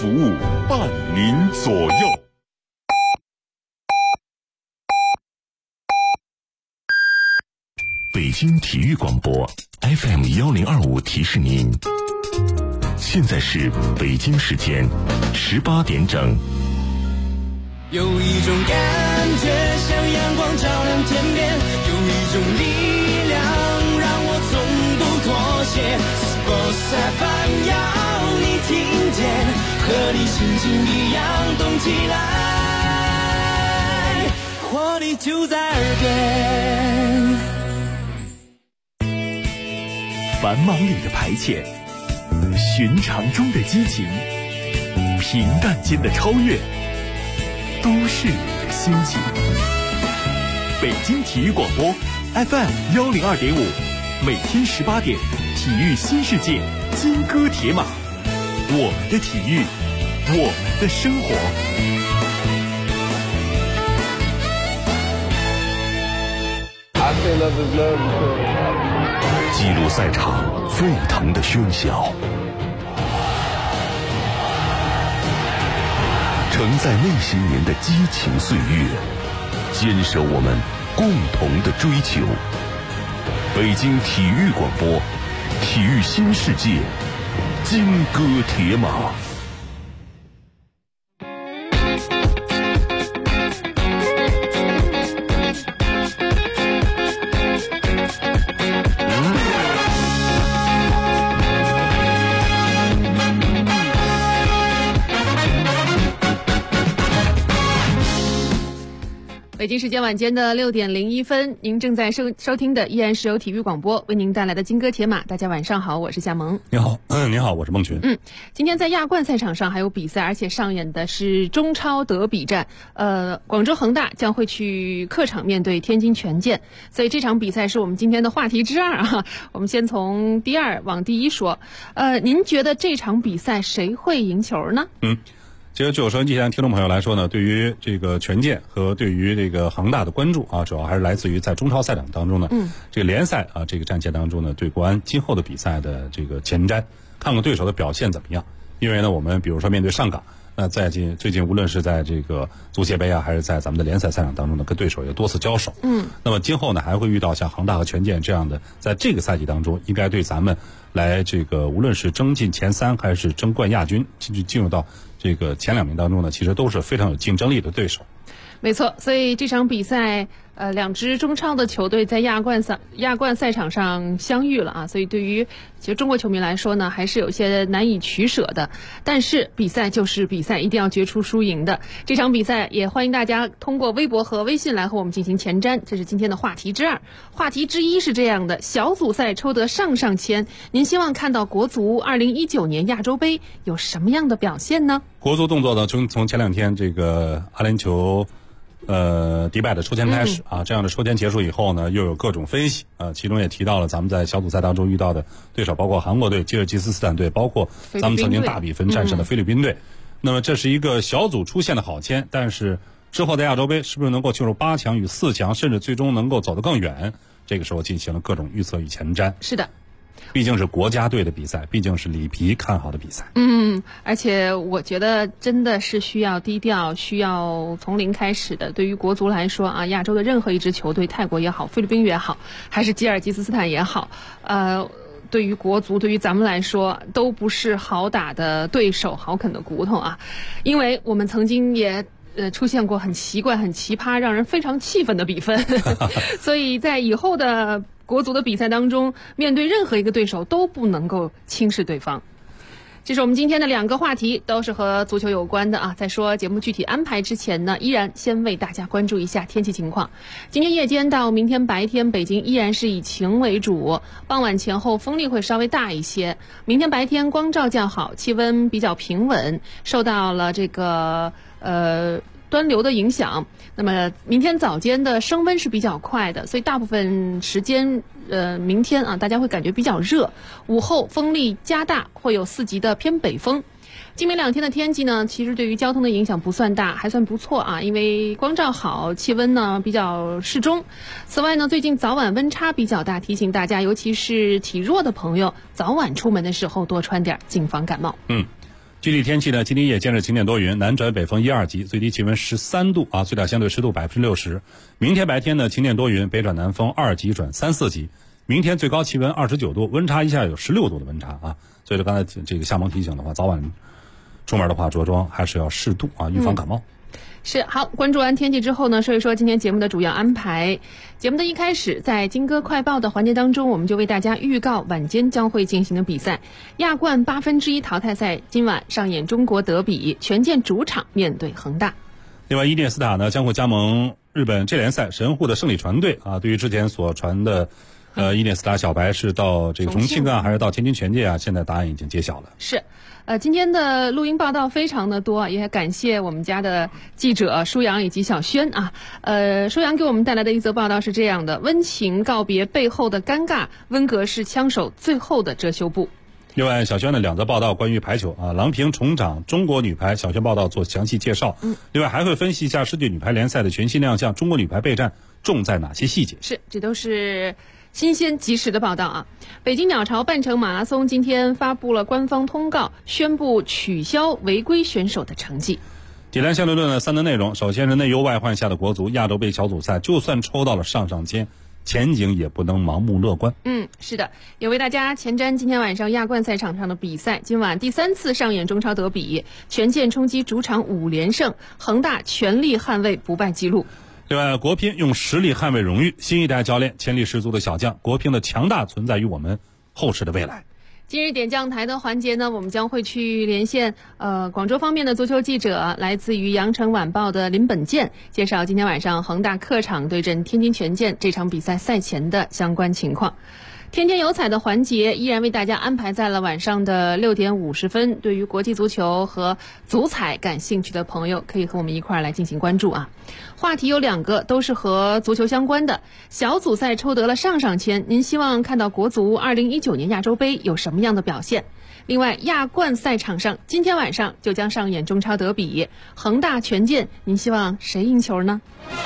服务，伴您左右。北京体育广播 FM1025提示您，现在是北京时间18点整。 有一种感觉像阳光照亮天边，有一种力量让我从不妥协。Sports FM 要你听见，和你心情一样动起来，活力就在耳边。 繁忙里的排遣，寻常中的激情，平淡间的超越，都是你的心情。北京体育广播 FM102.5，每天18点，体育新世界，金戈铁马，我们的体育，我们的生活。 记录赛场沸腾的喧嚣，承载那些年的激情岁月，坚守我们共同的追求。北京体育广播，体育新世界，金戈铁马。 北京时间晚间的6点01分，您正在收听的依然是由体育广播为您带来的金戈铁马。大家晚上好，我是夏萌。 你好，你好，我是孟群。 今天在亚冠赛场上还有比赛，而且上演的是中超德比战。广州恒大将会去客场面对天津权健，所以这场比赛是我们今天的话题之二啊。我们先从第二往第一说。您觉得这场比赛谁会赢球呢？ 其实就收音机前听众朋友来说呢，对于这个权健和对于这个恒大的关注啊，主要还是来自于在中超赛场当中呢，这个联赛啊这个战线当中呢，对国安今后的比赛的这个前瞻，看看对手的表现怎么样。因为呢，我们比如说面对上港，那最近无论是在这个足协杯啊，还是在咱们的联赛赛场当中呢，跟对手有多次交手。那么今后呢，还会遇到像恒大和权健这样的，在这个赛季当中，应该对咱们来这个无论是争进前3还是争冠亚军，进入到这个前2名当中呢，其实都是非常有竞争力的对手。 没错，所以这场比赛，两支中超的球队在亚冠赛场上相遇了啊，所以对于其实中国球迷来说呢，还是有些难以取舍的。但是比赛就是比赛，一定要决出输赢的。这场比赛也欢迎大家通过微博和微信来和我们进行前瞻，这是今天的话题之二。话题之一是这样的：小组赛抽得上签，您希望看到国足2019年亚洲杯有什么样的表现呢？ 国足动作呢，从前2天这个阿联酋迪拜的抽签开始啊，这样的抽签结束以后呢，又有各种分析啊，其中也提到了咱们在小组赛当中遇到的对手，包括韩国队、吉尔吉斯斯坦队，包括咱们曾经大比分战胜的菲律宾队。那么这是一个小组出现的好签，但是之后的亚洲杯是不是能够进入8强与4强，甚至最终能够走得更远？这个时候进行了各种预测与前瞻。 是的。 毕竟是国家队的比赛，毕竟是里皮看好的比赛。 而且我觉得真的是需要低调，需要从零开始的。对于国足来说啊，亚洲的任何一支球队，泰国也好，菲律宾也好，还是吉尔吉斯斯坦也好，对于国足，对于咱们来说，都不是好打的对手，好啃的骨头啊。因为我们曾经也出现过很奇怪、很奇葩、让人非常气愤的比分，所以在以后的国足的比赛当中，面对任何一个对手都不能够轻视对方。这是我们今天的2个话题，都是和足球有关的啊。在说节目具体安排之前呢，依然先为大家关注一下天气情况。今天夜间到明天白天，北京依然是以晴为主，傍晚前后风力会稍微大一些。明天白天光照较好，气温比较平稳，受到了这个端流的影响。那么明天早间的升温是比较快的，所以大部分时间明天啊，大家会感觉比较热。午后风力加大，会有4级的偏北风。今明2天的天气呢，其实对于交通的影响不算大，还算不错啊，因为光照好，气温呢比较适中。此外呢，最近早晚温差比较大，提醒大家，尤其是体弱的朋友，早晚出门的时候多穿点，谨防感冒。 具体天气呢，今天夜间是晴间多云，南转北风1、2级，最低气温13度啊，最大相对湿度60%。明天白天呢，晴间多云，北转南风2级转3、4级。明天最高气温29度，温差一下有16度的温差啊。所以说刚才这个夏萌提醒的话，早晚出门的话着装还是要适度啊，预防感冒。 是，好，关注完天气之后呢，说一说今天节目的主要安排。节目的一开始，在金歌快报的环节当中，我们就为大家预告晚间将会进行的比赛。亚冠1/8淘汰赛今晚上演中国德比，权健主场面对恒大。 另外，伊涅斯塔呢将会加盟日本 J 联赛神户的胜利船队啊。对于之前所传的伊涅斯塔小白是到这个重庆啊，还是到天津权健啊，现在答案已经揭晓了。 是。今天的录音报道非常的多，也感谢我们家的记者舒阳以及小轩啊。舒阳给我们带来的一则报道是这样的：温情告别背后的尴尬，温格是枪手最后的遮羞布。 另外，小轩的2则报道关于排球啊，郎平重掌中国女排，小轩报道做详细介绍。另外还会分析一下世界女排联赛的全新亮相，中国女排备战重在哪些细节？ 是，这都是新鲜及时的报道啊！北京鸟巢半程马拉松今天发布了官方通告，宣布取消违规选手的成绩。 简单相对论的3个内容，首先是内忧外患下的国足亚洲杯小组赛，就算抽到了上签，前景也不能盲目乐观。 是的，也为大家前瞻今天晚上亚冠赛场上的比赛。今晚第3次上演中超德比，权健冲击主场5连胜，恒大全力捍卫不败纪录。 另外，国乒用实力捍卫荣誉，新一代教练潜力十足的小将，国乒的强大存在于我们后世的未来。 今日点将台的环节呢，我们将会去连线广州方面的足球记者，来自于羊城晚报的林本健，介绍今天晚上恒大客场对阵天津权健这场比赛赛前的相关情况。天天有彩的环节依然为大家安排在了晚上的6点50分。对于国际足球和足彩感兴趣的朋友，可以和我们一块儿来进行关注啊。话题有2个，都是和足球相关的。小组赛抽得了上签，您希望看到国足2019年亚洲杯有什么样的表现？另外，亚冠赛场上今天晚上就将上演中超德比，恒大权健，您希望谁赢球呢？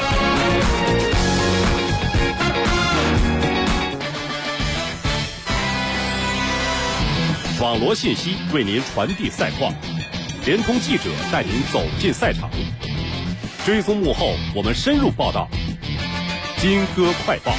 网罗信息为您传递赛况，联通记者带您走进赛场，追踪幕后，我们深入报道。金歌快报。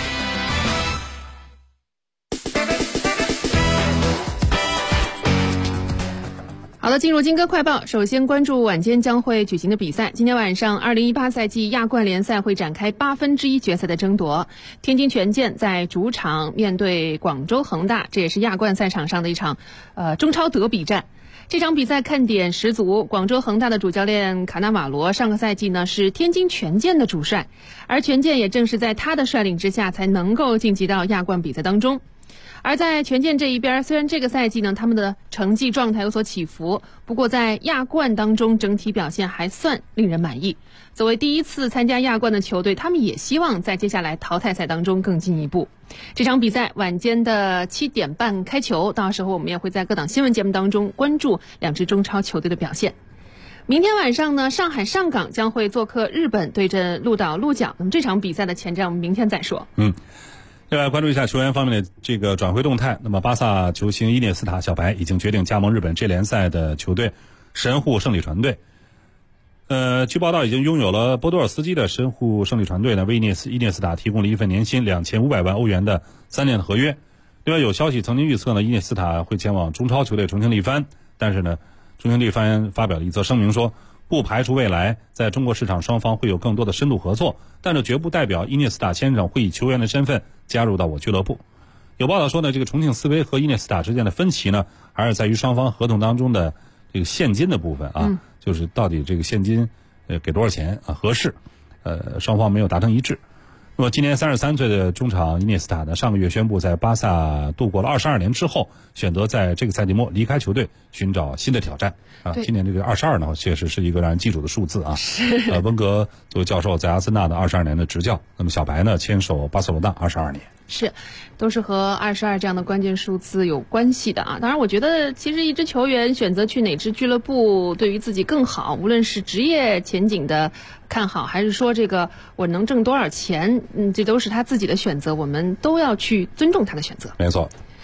好了，进入金歌快报，首先关注晚间将会举行的比赛。今天晚上2018赛季亚冠联赛会展开1/8决赛的争夺，天津权健在主场面对广州恒大，这也是亚冠赛场上的一场中超德比战。这场比赛看点十足，广州恒大的主教练卡纳瓦罗上个赛季呢是天津权健的主帅，而权健也正是在他的率领之下才能够晋级到亚冠比赛当中。而在权健这一边，虽然这个赛季呢他们的成绩状态有所起伏，不过在亚冠当中整体表现还算令人满意。作为第1次参加亚冠的球队，他们也希望在接下来淘汰赛当中更进一步。这场比赛晚间的7点半开球，到时候我们也会在各档新闻节目当中关注2支中超球队的表现。明天晚上呢，上海上港将会做客日本对阵鹿岛鹿角，那么这场比赛的前瞻我们明天再说。 另外关注一下球员方面的这个转会动态。那么巴萨球星伊涅斯塔小白已经决定加盟日本 J 联赛的球队神户胜利船队。据报道，已经拥有了波多尔斯基的神户胜利船队呢，为伊涅斯塔提供了一份年薪2500万欧元的3年的合约。另外有消息曾经预测呢，伊涅斯塔会前往中超球队重庆力帆，但是呢，重庆力帆发表了一则声明说，不排除未来在中国市场双方会有更多的深度合作，但这绝不代表伊涅斯塔先生会以球员的身份加入到我俱乐部。有报道说呢，这个重庆斯威和伊涅斯塔之间的分歧呢，还是在于双方合同当中的这个现金的部分啊，就是到底这个现金给多少钱啊合适，双方没有达成一致。那么今年33岁的中场伊涅斯塔呢，上个月宣布在巴萨度过了22年之后，选择在这个赛季末离开球队，寻找新的挑战啊。今年这个22呢，确实是一个让人记住的数字啊。温格作为教授在阿森纳的22年的执教，那么小白呢牵手巴塞罗那22年。 是，都是和22这样的关键数字有关系的啊。当然，我觉得其实一支球员选择去哪支俱乐部对于自己更好，无论是职业前景的看好，还是说这个我能挣多少钱，这都是他自己的选择，我们都要去尊重他的选择。 没错。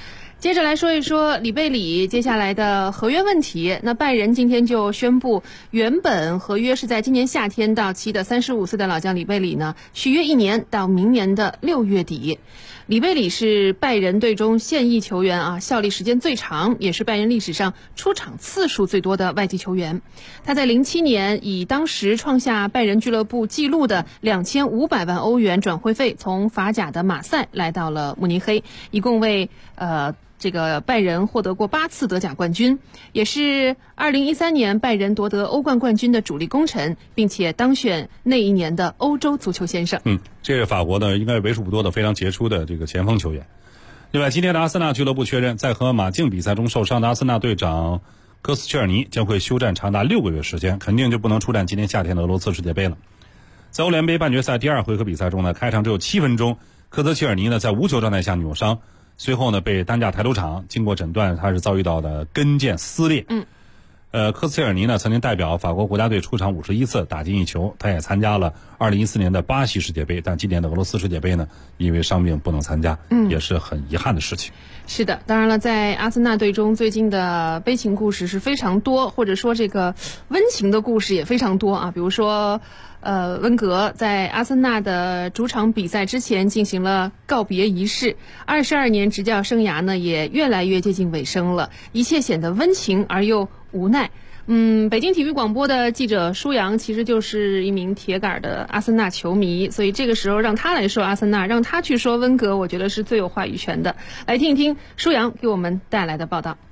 接着来说一说里贝里接下来的合约问题。那拜仁今天就宣布，原本合约是在今年夏天到期的35岁的老将里贝里呢，续约1年到明年的6月底。里贝里是拜仁队中现役球员啊，效力时间最长，也是拜仁历史上出场次数最多的外籍球员。他在07年以当时创下拜仁俱乐部纪录的2500万欧元转会费，从法甲的马赛来到了慕尼黑，一共为这个拜仁获得过8次德甲冠军，也是2013年拜仁夺得欧冠冠军的主力功臣，并且当选那一年的欧洲足球先生。 这是法国呢，应该是为数不多的非常杰出的这个前锋球员。另外，今天的阿森纳俱乐部确认，在和马竞比赛中受伤的阿森纳队长科斯切尔尼将会休战长达6个月时间，肯定就不能出战今年夏天的俄罗斯世界杯了。在欧联杯半决赛第2回合比赛中呢，开场只有7分钟，科斯切尔尼呢在无球状态下扭伤，随后呢被担架抬出场，经过诊断，他是遭遇到的跟腱撕裂。科斯切尔尼呢曾经代表法国国家队出场51次，打进1球。他也参加了2014年的巴西世界杯，但今年的俄罗斯世界杯呢，因为伤病不能参加，也是很遗憾的事情。 是的，当然了，在阿森纳队中最近的悲情故事是非常多，或者说这个温情的故事也非常多啊。比如说温格在阿森纳的主场比赛之前进行了告别仪式，22年执教生涯呢也越来越接近尾声了，一切显得温情而又无奈。北京体育广播的记者舒阳其实就是一名铁杆的阿森纳球迷，所以这个时候让他来说阿森纳，让他去说温格，我觉得是最有话语权的。来听一听舒阳给我们带来的报道。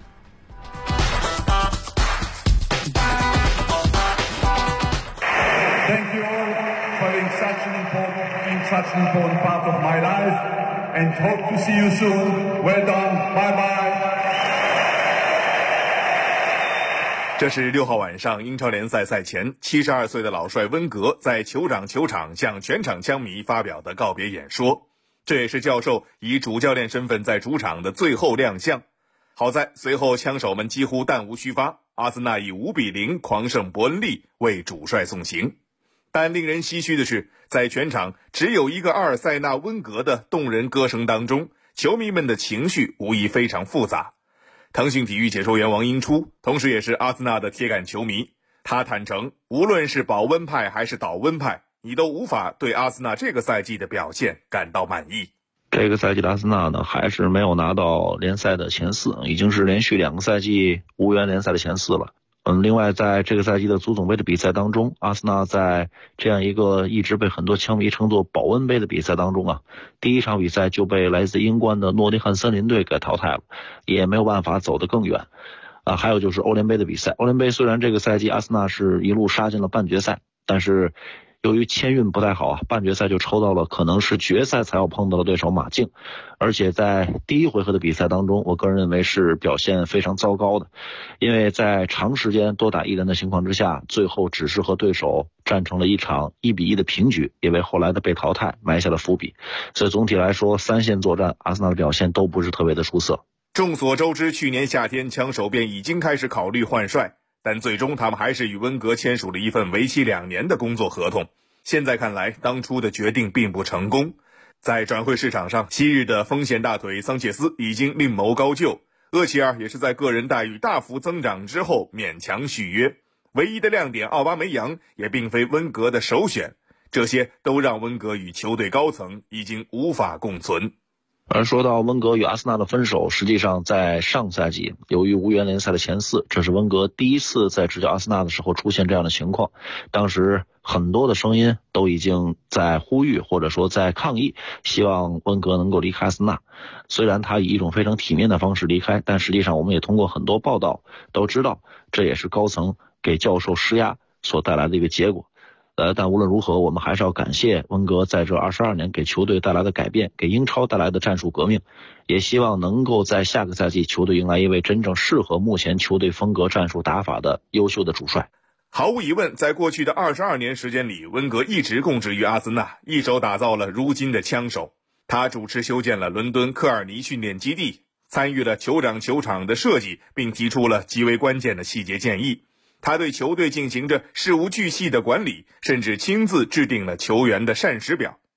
Thank you all for being such an important part of my life, and hope to see you soon. Well done. Bye bye. 这是6号晚上英超联赛赛前，72岁的老帅温格在酋长球场向全场枪迷发表的告别演说。这也是教授以主教练身份在主场的最后亮相。好在随后枪手们几乎弹无虚发，阿森纳以5-0狂胜伯恩利，为主帅送行。但令人唏嘘的是，在全场只有一个阿尔塞纳温格的动人歌声当中，球迷们的情绪无疑非常复杂。腾讯体育解说员王英初，同时也是阿森纳的铁杆球迷，他坦诚，无论是保温派还是倒温派，你都无法对阿森纳这个赛季的表现感到满意。 这个赛季的阿森纳呢，还是没有拿到联赛的前4，已经是连续2个赛季无缘联赛的前4了。另外在这个赛季的足总杯的比赛当中，阿森纳在这样一个一直被很多枪迷称作保温杯的比赛当中啊，第1场比赛就被来自英冠的诺丁汉森林队给淘汰了，也没有办法走得更远。还有就是欧联杯的比赛，欧联杯虽然这个赛季阿森纳是一路杀进了半决赛，但是由于签运不太好啊，半决赛就抽到了可能是决赛才要碰到的对手马竞，而且在第1回合的比赛当中，我个人认为是表现非常糟糕的，因为在长时间多打1人的情况之下，最后只是和对手战成了一场1-1的平局，也为后来的被淘汰埋下了伏笔。所以总体来说，3线作战阿森纳的表现都不是特别的出色。 众所周知，去年夏天枪手便已经开始考虑换帅，但最终他们还是与温格签署了一份为期2年的工作合同。现在看来，当初的决定并不成功。在转会市场上，昔日的锋线大腿桑切斯已经另谋高就，厄齐尔也是在个人待遇大幅增长之后勉强续约。唯一的亮点奥巴梅扬也并非温格的首选，这些都让温格与球队高层已经无法共存。 而说到温格与阿森纳的分手，实际上在上赛季由于无缘联赛的前4，这是温格第1次在执教阿森纳的时候出现这样的情况。当时很多的声音都已经在呼吁或者说在抗议，希望温格能够离开阿森纳。虽然他以一种非常体面的方式离开，但实际上我们也通过很多报道都知道，这也是高层给教授施压所带来的一个结果。但无论如何，我们还是要感谢温格在这22年给球队带来的改变，给英超带来的战术革命，也希望能够在下个赛季球队迎来一位真正适合目前球队风格战术打法的优秀的主帅。 毫无疑问，在过去的22年时间里，温格一直供职于阿森纳，一手打造了如今的枪手。他主持修建了伦敦科尔尼训练基地，参与了酋长球场的设计，并提出了极为关键的细节建议。他对球队进行着事无巨细的管理，甚至亲自制定了球员的膳食表。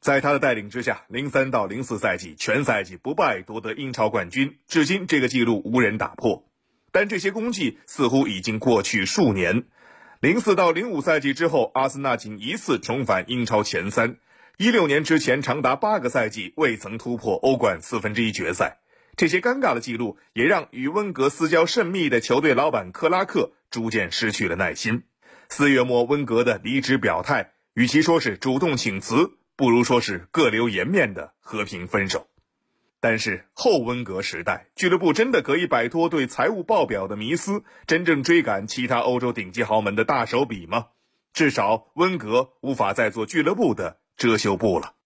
在他的带领之下，03到04赛季全赛季不败夺得英超冠军，至今这个纪录无人打破。但这些功绩似乎已经过去数年。04到05赛季之后，阿森纳仅一次重返英超前3。16年之前长达8个赛季未曾突破欧冠1/4决赛。这些尴尬的记录也让与温格私交甚密的球队老板克拉克逐渐失去了耐心。4月末温格的离职表态，与其说是主动请辞，不如说是各留颜面的和平分手。但是后温格时代，俱乐部真的可以摆脱对财务报表的迷思，真正追赶其他欧洲顶级豪门的大手笔吗？至少温格无法再做俱乐部的遮羞布了。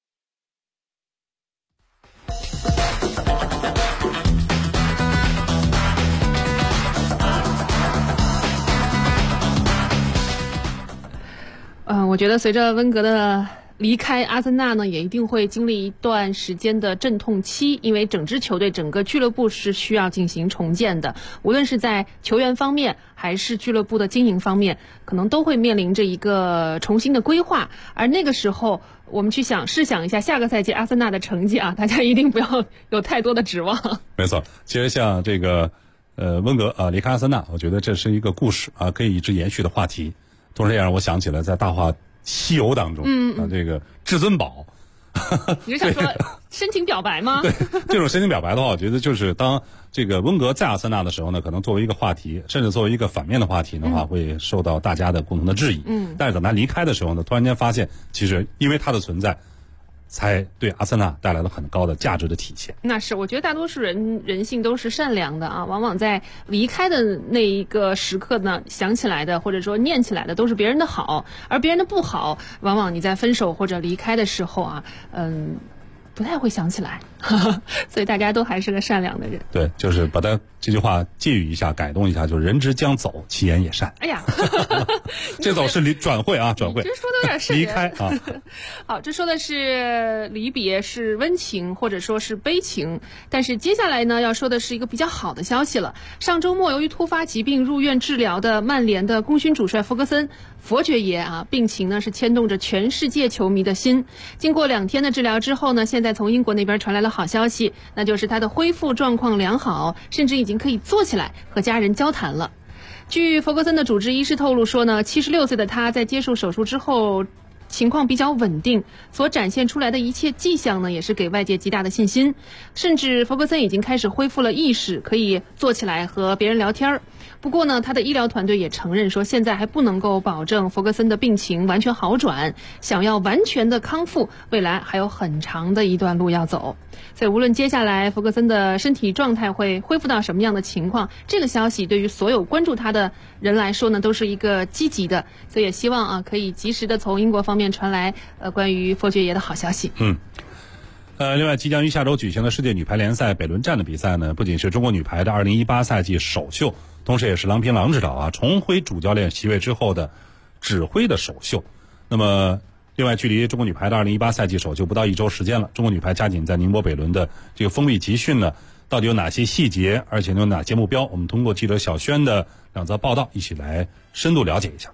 我觉得随着温格的离开，阿森纳呢也一定会经历一段时间的阵痛期，因为整支球队整个俱乐部是需要进行重建的，无论是在球员方面还是俱乐部的经营方面，可能都会面临着一个重新的规划。而那个时候我们试想一下下个赛季阿森纳的成绩啊，大家一定不要有太多的指望。 没错，其实像这个温格离开阿森纳，我觉得这是一个故事啊，可以一直延续的话题。同时也让我想起了在《大话西游》当中，这个至尊宝， 你是想说深情表白吗？ 对，这种深情表白的话，我觉得就是当这个温格在阿森纳的时候呢，可能作为一个话题，甚至作为一个反面的话题的话，会受到大家的共同的质疑。但是等他离开的时候呢，突然间发现，其实因为他的存在，才对阿森纳带来了很高的价值的体现。 那是，我觉得大多数人性都是善良的啊，往往在离开的那一个时刻呢，想起来的或者说念起来的都是别人的好，而别人的不好，往往你在分手或者离开的时候啊，不太会想起来，所以大家都还是个善良的人。 对，就是把它这句话借喻一下，改动一下，就是人之将走，其言也善。 哎呀， 这走是转会啊，转会。 这说的有点瘆人。 离开啊。 好，这说的是离别，是温情或者说是悲情。但是接下来呢，要说的是一个比较好的消息了。上周末由于突发疾病入院治疗的曼联的功勋主帅弗格森佛爵爷啊，病情呢是牵动着全世界球迷的心。经过2天的治疗之后呢，现在从英国那边传来了好消息，那就是他的恢复状况良好，甚至已经可以坐起来和家人交谈了。据弗格森的主治医师透露说呢，76岁的他在接受手术之后情况比较稳定，所展现出来的一切迹象呢，也是给外界极大的信心。甚至弗格森已经开始恢复了意识，可以坐起来和别人聊天。不过呢，他的医疗团队也承认说，现在还不能够保证弗格森的病情完全好转，想要完全的康复，未来还有很长的一段路要走。所以无论接下来弗格森的身体状态会恢复到什么样的情况，这个消息对于所有关注他的人来说呢，都是一个积极的。所以也希望啊，可以及时的从英国方面传来关于佛爵爷的好消息。 另外，即将于下周举行的世界女排联赛北仑站的比赛呢，不仅是中国女排的2018赛季首秀，同时也是郎平郎指导重回主教练席位之后的指挥的首秀。那么，另外距离中国女排的2018赛季首秀不到1周时间了，中国女排加紧在宁波北仑的这个封闭集训呢，到底有哪些细节，而且有哪些目标？我们通过记者小轩的2则报道，一起来深度了解一下。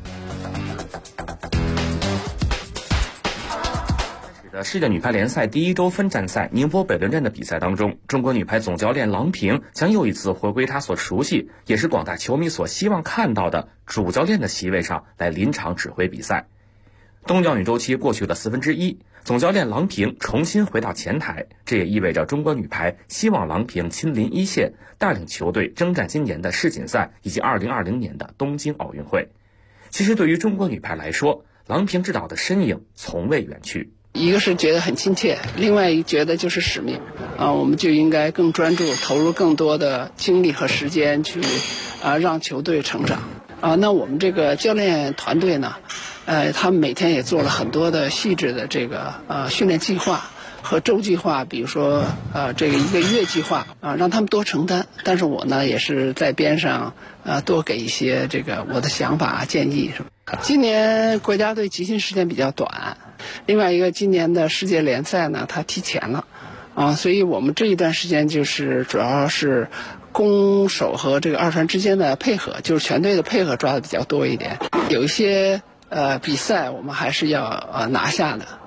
世界女排联赛第1周分站赛宁波北仑站的比赛当中，中国女排总教练郎平将又一次回归她所熟悉，也是广大球迷所希望看到的主教练的席位上来临场指挥比赛。冬教女周期过去了1/4，总教练郎平重新回到前台，这也意味着中国女排希望郎平亲临一线，带领球队征战今年的世锦赛以及2020年的东京奥运会。其实对于中国女排来说，郎平指导的身影从未远去。 一个是觉得很亲切，另外一觉得就是使命我们就应该更专注，投入更多的精力和时间去让球队成长那我们这个教练团队呢他们每天也做了很多的细致的这个训练计划和周计划，比如说这个1个月计划让他们多承担，但是我呢也是在边上多给一些这个我的想法建议什么。今年国家队集训时间比较短，另外一个今年的世界联赛呢它提前了所以我们这一段时间就是主要是攻守和这个二传之间的配合，就是全队的配合抓的比较多一点。有一些比赛我们还是要拿下的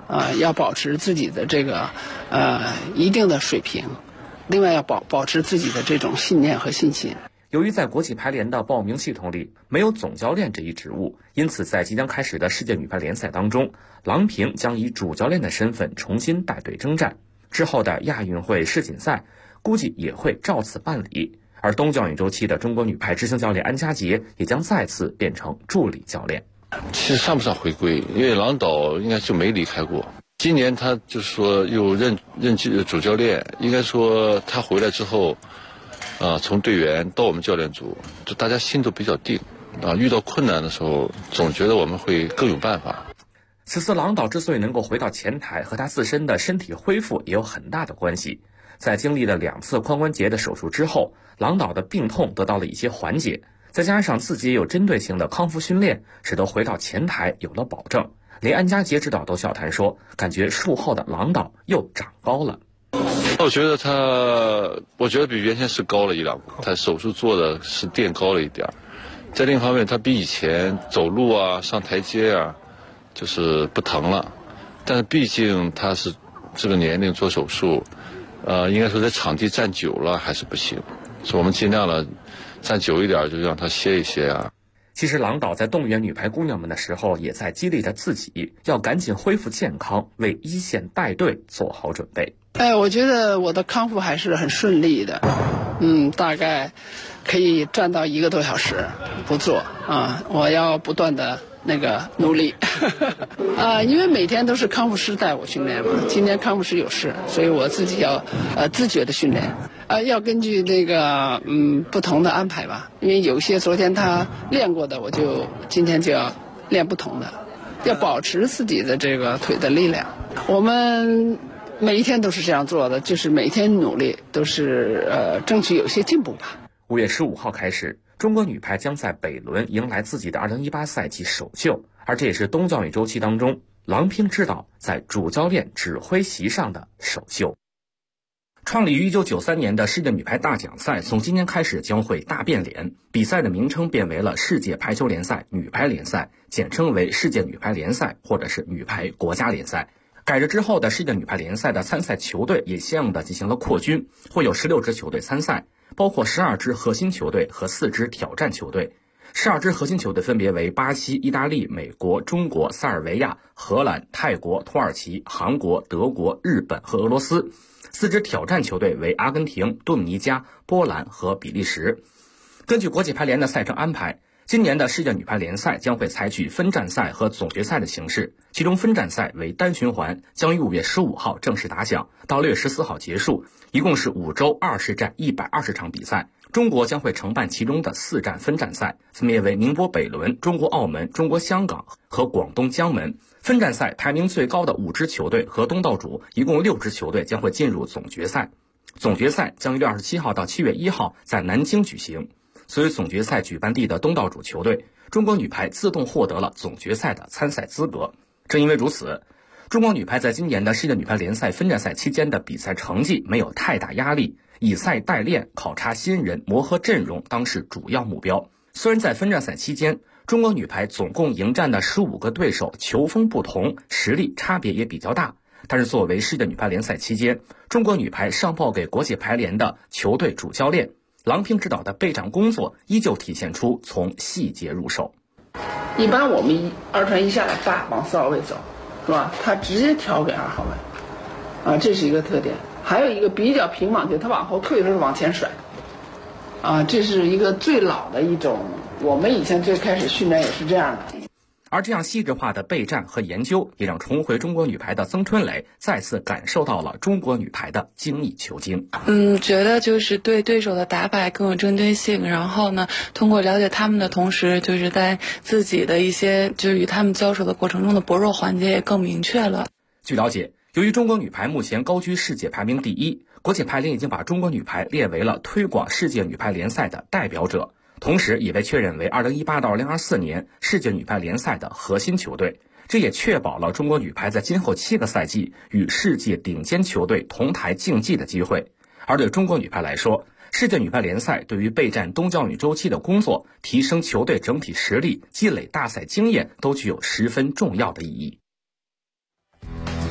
要保持自己的这个一定的水平，另外要保持自己的这种信念和信心。 由于在国际排联的报名系统里没有总教练这一职务，因此在即将开始的世界女排联赛当中，郎平将以主教练的身份重新带队征战。之后的亚运会、世锦赛估计也会照此办理。而冬奥运周期的中国女排执行教练安嘉杰也将再次变成助理教练。 其实上不上回归，因为郎导应该就没离开过。今年他就是说又任主教练，应该说他回来之后，从队员到我们教练组，就大家心都比较定遇到困难的时候，总觉得我们会更有办法。 此次郎导之所以能够回到前台，和他自身的身体恢复也有很大的关系。在经历了2次髋关节的手术之后，郎导的病痛得到了一些缓解，再加上自己也有针对性的康复训练，使得回到前台有了保证。连安嘉杰指导都笑谈说，感觉术后的郎导又长高了。 我觉得比原先是高了1-2步，他手术做的是垫高了一点。在另一方面，他比以前走路上台阶就是不疼了，但是毕竟他是这个年龄做手术，应该说在场地站久了还是不行，所以我们尽量了站久一点，就让他歇一歇其实郎导在动员女排姑娘们的时候，也在激励着自己要赶紧恢复健康，为一线带队做好准备。 我觉得我的康复还是很顺利的，大概可以站到1个多小时不坐我要不断的努力因为每天都是康复师带我训练嘛，今天康复师有事，所以我自己要自觉的训练要根据不同的安排吧，因为有些昨天他练过的，我就今天就要练不同的，要保持自己的这个腿的力量。我们每一天都是这样做的，就是每天努力，都是争取有些进步吧。 5月15号开始，中国女排将在北仑迎来自己的2018赛季首秀，而这也是冬奥运周期当中郎平指导在主教练指挥席上的首秀。创立于1993年的世界女排大奖赛从今年开始将会大变脸，比赛的名称变为了世界排球联赛女排联赛，简称为世界女排联赛或者是女排国家联赛。改制之后的世界女排联赛的参赛球队也相应的进行了扩军，会有16支球队参赛，包括12支核心球队和4支挑战球队。12支核心球队分别为巴西、意大利、美国、中国、塞尔维亚、荷兰、泰国、土耳其、韩国、德国、日本和俄罗斯。4支挑战球队为阿根廷、多米尼加、波兰和比利时。根据国际排联的赛程安排，今年的世界女排联赛将会采取分站赛和总决赛的形式，其中分站赛为单循环，将于5月15号正式打响，到6月14号结束，一共是5周20站120场比赛。中国将会承办其中的4站分站赛，分别为宁波北仑、中国澳门、中国香港和广东江门。分站赛排名最高的5支球队和东道主一共6支球队将会进入总决赛，总决赛将于6月27号到7月1号在南京举行。所以总决赛举办地的东道主球队，中国女排自动获得了总决赛的参赛资格。正因为如此，中国女排在今年的世界女排联赛分站赛期间的比赛成绩没有太大压力，以赛代练、考察新人、磨合阵容当是主要目标。虽然在分站赛期间，中国女排总共迎战的15个对手球风不同，实力差别也比较大，但是作为世界女排联赛期间中国女排上报给国际排联的球队主教练，郎平指导的备战工作依旧体现出从细节入手。 一般我们2传1下来大往4号位走，是吧？他直接调给2号位这是一个特点。还有一个比较平莽，就他往后退的时候往前甩这是一个最老的一种，我们以前最开始训练也是这样的。 而这样细致化的备战和研究，也让重回中国女排的曾春蕾再次感受到了中国女排的精益求精。 觉得就是对对手的打法更有针对性，然后呢，通过了解他们的同时，就是在自己的一些就是与他们交手的过程中的薄弱环节也更明确了。 据了解，由于中国女排目前高居世界排名第1，国际排联已经把中国女排列为了推广世界女排联赛的代表者，同时也被确认为2018到2024年世界女排联赛的核心球队，这也确保了中国女排在今后7个赛季与世界顶尖球队同台竞技的机会。而对中国女排来说，世界女排联赛对于备战冬奥运周期的工作、提升球队整体实力、积累大赛经验都具有十分重要的意义。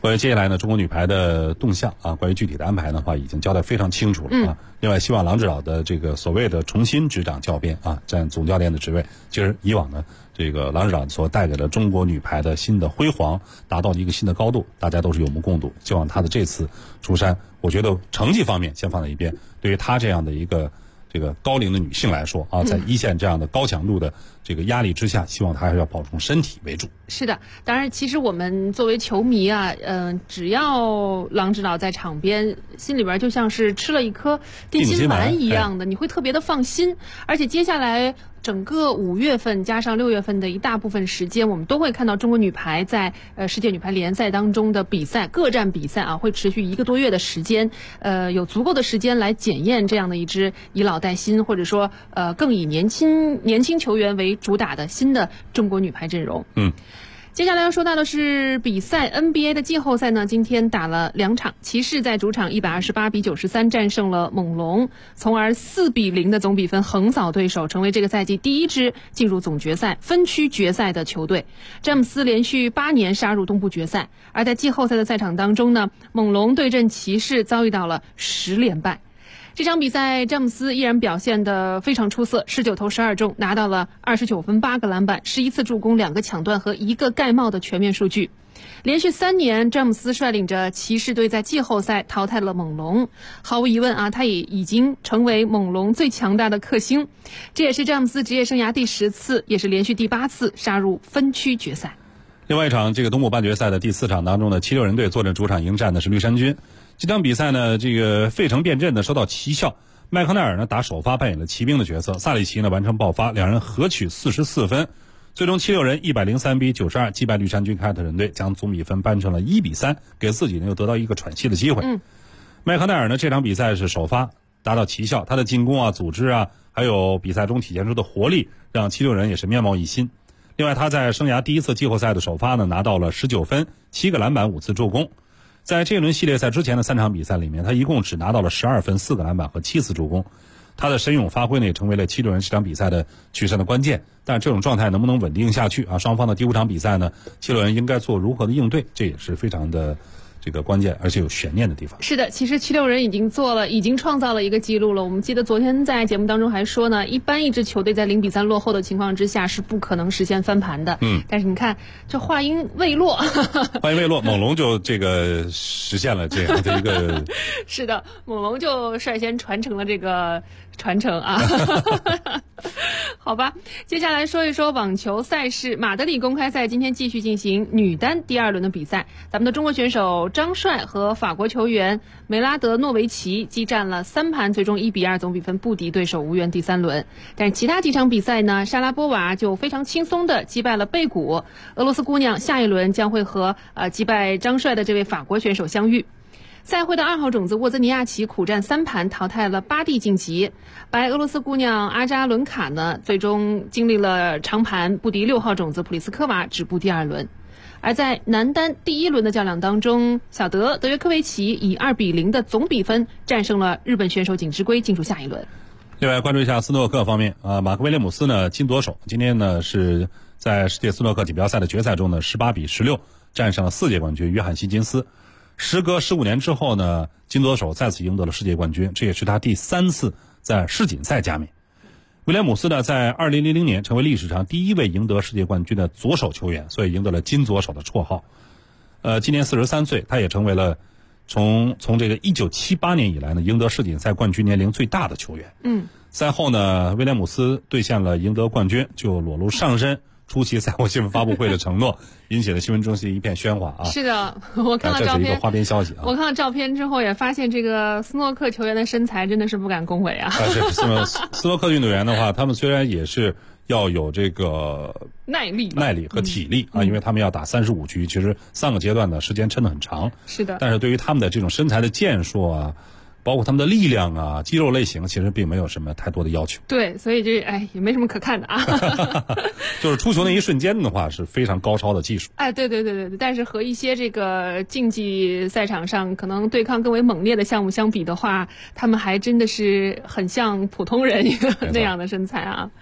关于接下来呢，中国女排的动向啊，关于具体的安排的话，已经交代非常清楚了啊。另外，希望郎指导的这个所谓的重新执掌教鞭啊，占总教练的职位，其实以往呢，这个郎指导所带给了中国女排的新的辉煌，达到了一个新的高度，大家都是有目共睹。希望他的这次出山，我觉得成绩方面先放在一边，对于他这样的一个这个高龄的女性来说啊，在一线这样的高强度的这个压力之下，希望她还是要保重身体为主。 是的，当然，其实我们作为球迷啊，只要郎指导在场边，心里边就像是吃了一颗定心丸一样的，你会特别的放心。而且接下来整个5月份加上6月份的一大部分时间，我们都会看到中国女排在世界女排联赛当中的比赛，各站比赛啊，会持续1个多月的时间，有足够的时间来检验这样的一支以老带新，或者说更以年轻球员为主打的新的中国女排阵容。接下来要说到的是比赛 NBA 的季后赛呢，今天打了2场，骑士在主场128比93战胜了猛龙，从而4比0的总比分横扫对手，成为这个赛季第1支进入总决赛分区决赛的球队。詹姆斯连续8年杀入东部决赛，而在季后赛的赛场当中呢，猛龙对阵骑士遭遇到了10连败。这场比赛，詹姆斯依然表现得非常出色，19投12中，拿到了29分、8个篮板、11次助攻、2个抢断和1个盖帽的全面数据。连续3年，詹姆斯率领着骑士队在季后赛淘汰了猛龙。毫无疑问啊，他也已经成为猛龙最强大的克星。这也是詹姆斯职业生涯第10次，也是连续第8次杀入分区决赛。 另外一场这个东部半决赛的第4场当中呢，76人队坐镇主场迎战的是绿衫军。这场比赛呢，这个费城变阵呢收到奇效，麦克奈尔呢打首发扮演了骑兵的角色，萨里奇呢完成爆发，两人合取44分，最终76人103比92击败绿衫军凯尔特人队，将总比分扳成了1比3，给自己呢又得到一个喘息的机会。麦克奈尔呢这场比赛是首发达到奇效，他的进攻啊、组织啊，还有比赛中体现出的活力，让76人也是面貌一新。另外他在生涯第1次季后赛的首发呢拿到了19分、7个篮板、5次助攻。在这一轮系列赛之前的3场比赛里面，他一共只拿到了12分、4个篮板和7次助攻。他的神勇发挥呢，也成为了76人这场比赛的取胜的关键。但这种状态能不能稳定下去啊？双方的第5场比赛呢，76人应该做如何的应对，这也是非常的这个关键而且有悬念的地方。 是的，其实76人已经创造了一个记录了。我们记得昨天在节目当中还说呢，一般一支球队在0比3落后的情况之下是不可能实现翻盘的。但是你看，这话音未落， 猛龙就这个实现了这样的一个。 是的，猛龙就率先传承了这个传承啊。好吧，接下来说一说网球赛事。马德里公开赛今天继续进行女单第2轮的比赛，咱们的中国选手张帅和法国球员梅拉德诺维奇激战了3盘，最终1比2总比分不敌对手，无缘第3轮。但是其他几场比赛呢，莎拉波娃就非常轻松地击败了贝古，俄罗斯姑娘下一轮将会和击败张帅的这位法国选手相遇。赛会的2号种子沃兹尼亚奇苦战3盘，淘汰了巴蒂晋级。白俄罗斯姑娘阿扎伦卡呢，最终经历了长盘不敌6号种子普利斯科娃，止步第2轮。而在男单第1轮的较量当中，德约科维奇以2比0的总比分战胜了日本选手井之圭，进入下一轮。 另外关注一下斯诺克方面啊，马克威廉姆斯呢金夺手，今天呢是在世界斯诺克锦标赛的决赛中呢18比16战胜了4届冠军约翰希金斯。时隔15年之后呢，金夺手再次赢得了世界冠军，这也是他第3次在世锦赛加冕。威廉姆斯呢，在2000年成为历史上第1位赢得世界冠军的左手球员，所以赢得了金左手的绰号。今年43岁，他也成为了从这个1978年以来呢，赢得世锦赛冠军年龄最大的球员。赛后呢，威廉姆斯兑现了赢得冠军就裸露上身出席赛后新闻发布会的承诺，引起了新闻中心一片喧哗啊！ 是的，我看到照片， 这是一个花边消息啊！ 我看到照片之后也发现，这个斯诺克球员的身材真的是不敢恭维啊！ 斯诺克运动员的话，他们虽然也是要有这个耐力和体力啊，因为他们要打35局，其实3个阶段的时间抻得很长。 是的， 但是对于他们的这种身材的健硕啊，包括他们的力量啊、肌肉类型，其实并没有什么太多的要求。 对，所以这也没什么可看的啊。 就是出球那一瞬间的话，是非常高超的技术。 对，但是和一些这个竞技赛场上可能对抗更为猛烈的项目相比的话，他们还真的是很像普通人那样的身材啊。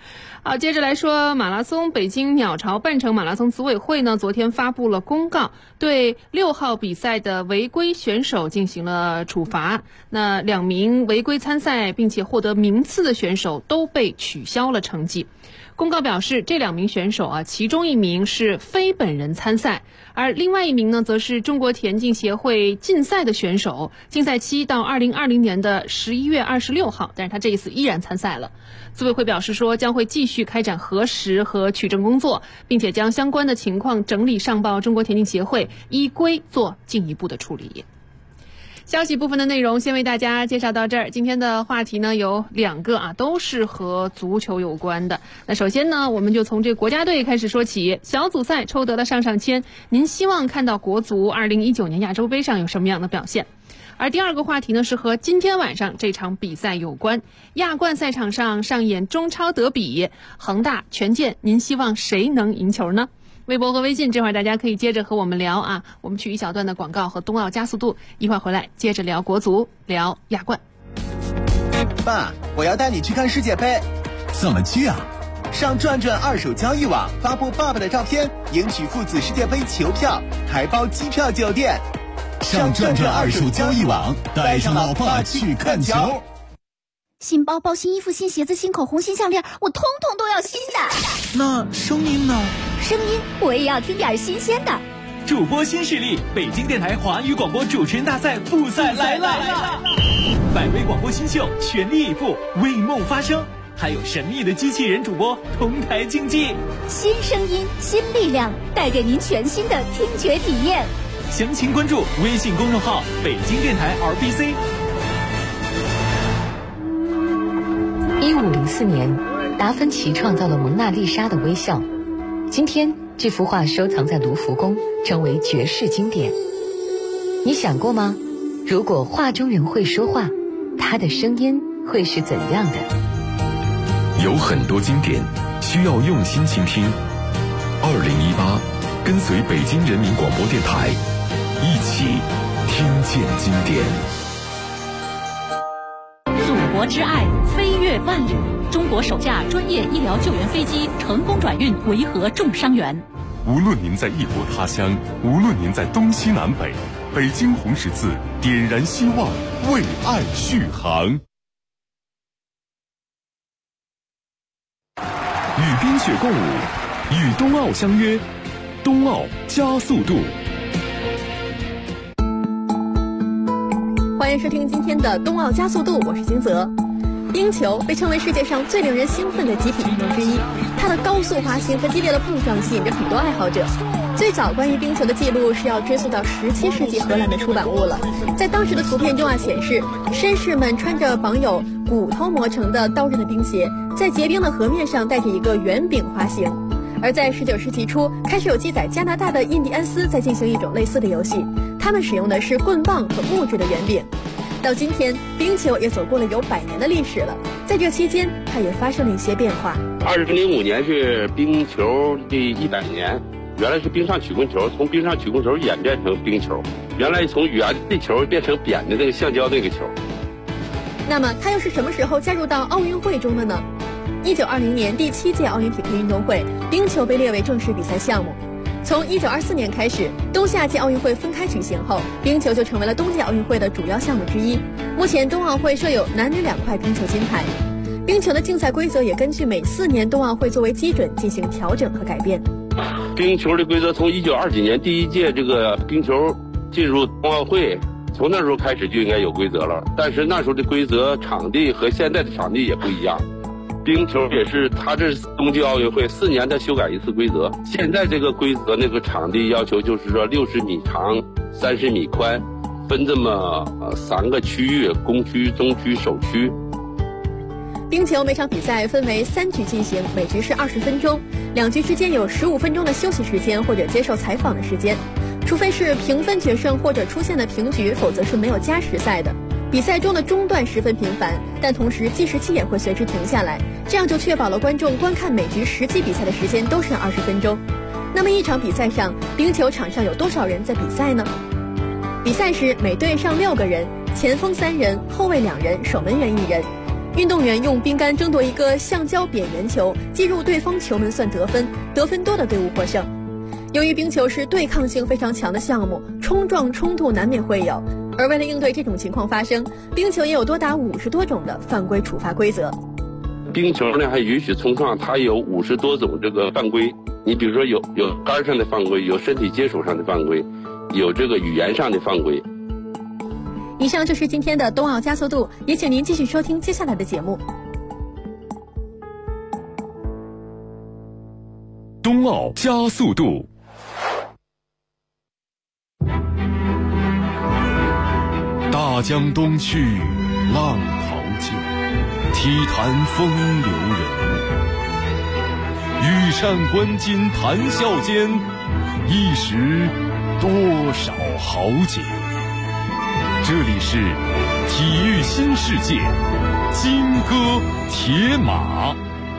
好，接着来说马拉松，北京鸟巢半程马拉松组委会呢，昨天发布了公告，对6号比赛的违规选手进行了处罚。那2名违规参赛并且获得名次的选手都被取消了成绩。公告表示，这2名选手其中1名是非本人参赛，而另外1名呢，则是中国田径协会竞赛的选手，竞赛期到2020年的11月26号，但是他这一次依然参赛了。组委会表示说，将会继续开展核实和取证工作，并且将相关的情况整理上报中国田径协会，依规做进一步的处理。消息部分的内容先为大家介绍到这儿。今天的话题呢有2个都是和足球有关的。那首先呢，我们就从这国家队开始说起。小组赛抽得了上签，您希望看到国足2019年亚洲杯上有什么样的表现？而第2个话题呢，是和今天晚上这场比赛有关。亚冠赛场上上演中超德比，恒大、权健，您希望谁能赢球呢？微博和微信，这会儿大家可以接着和我们聊我们去一小段的广告和冬奥加速度，一会儿回来接着聊国足，聊亚冠。 爸，我要带你去看世界杯。 怎么去啊？ 上转转二手交易网发布爸爸的照片，赢取父子世界杯球票，还包机票酒店。 上转转二手交易网，带上老爸去看球。 新包包、新衣服、新鞋子、新口红、新项链，我通通都要新的。 那声音呢？ 声音我也要听点新鲜的。 主播新势力，北京电台华语广播主持人大赛复赛来了！100位广播新秀全力以赴，为梦发声，还有神秘的机器人主播同台竞技。 新声音，新力量，带给您全新的听觉体验。 详情关注微信公众号北京电台 RBC。 1504年，达芬奇创造了蒙娜丽莎的微笑。今天，这幅画收藏在卢浮宫，成为绝世经典。你想过吗？如果画中人会说话，他的声音会是怎样的？ 有很多经典需要用心倾听。2018，跟随北京人民广播电台，一起听见经典。 祖国之爱，飞越万里。中国首架专业医疗救援飞机成功转运维和重伤员。 无论您在异国他乡，无论您在东西南北，北京红十字点燃希望，为爱续航。与冰雪共舞，与冬奥相约，冬奥加速度。 欢迎收听今天的冬奥加速度，我是金泽。冰球被称为世界上最令人兴奋的集体运动之一，它的高速滑行和激烈的碰撞吸引着很多爱好者。最早关于冰球的记录是要追溯到17世纪荷兰的出版物了。在当时的图片中显示绅士们穿着绑有骨头磨成的刀刃的冰鞋，在结冰的河面上带着一个圆饼滑行。而在19世纪初，开始有记载加拿大的印第安斯在进行一种类似的游戏，他们使用的是棍棒和木质的圆饼。到今天，冰球也走过了有100年的历史了。在这期间，它也发生了一些变化。 2005年是冰球的100年，原来是冰上曲棍球，从冰上曲棍球演变成冰球，原来从圆的球变成扁的那个橡胶那个球。 那么，它又是什么时候加入到奥运会中的呢？1920年第7届奥林匹克运动会，冰球被列为正式比赛项目。从1924年开始，冬夏季奥运会分开举行后，冰球就成为了冬季奥运会的主要项目之一。目前冬奥会设有男女2块冰球金牌。冰球的竞赛规则也根据每4年冬奥会作为基准进行调整和改变。 冰球的规则从1920年第1届这个冰球进入冬奥会，从那时候开始就应该有规则了。但是那时候的规则场地和现在的场地也不一样。冰球也是，它这是冬季奥运会4年再修改一次规则。现在这个规则那个场地要求就是说60米长，30米宽，分这么3个区域：攻区、中区、首区。 冰球每场比赛分为3局进行，每局是20分钟，2局之间有15分钟的休息时间或者接受采访的时间。除非是平分决胜或者出现的平局，否则是没有加时赛的。比赛中的中断十分频繁，但同时计时器也会随之停下来，这样就确保了观众观看每局实际比赛的时间都是20分钟。那么一场比赛上，冰球场上有多少人在比赛呢？比赛时每队上6个人，前锋3人，后卫2人，守门员1人。 运动员用冰杆争夺一个橡胶扁圆球，击入对方球门算得分，得分多的队伍获胜。由于冰球是对抗性非常强的项目，冲撞冲突难免会有，而为了应对这种情况发生，冰球也有多达50多种的犯规处罚规则。 冰球呢还允许冲撞，它有50多种这个犯规。你比如说有杆上的犯规，有身体接触上的犯规，有这个语言上的犯规。 以上就是今天的冬奥加速度，也请您继续收听接下来的节目。 冬奥加速度。大江东去，浪淘尽，体坛风流人物。羽扇纶巾谈笑间，一时多少豪杰。这里是体育新世界，金戈铁马。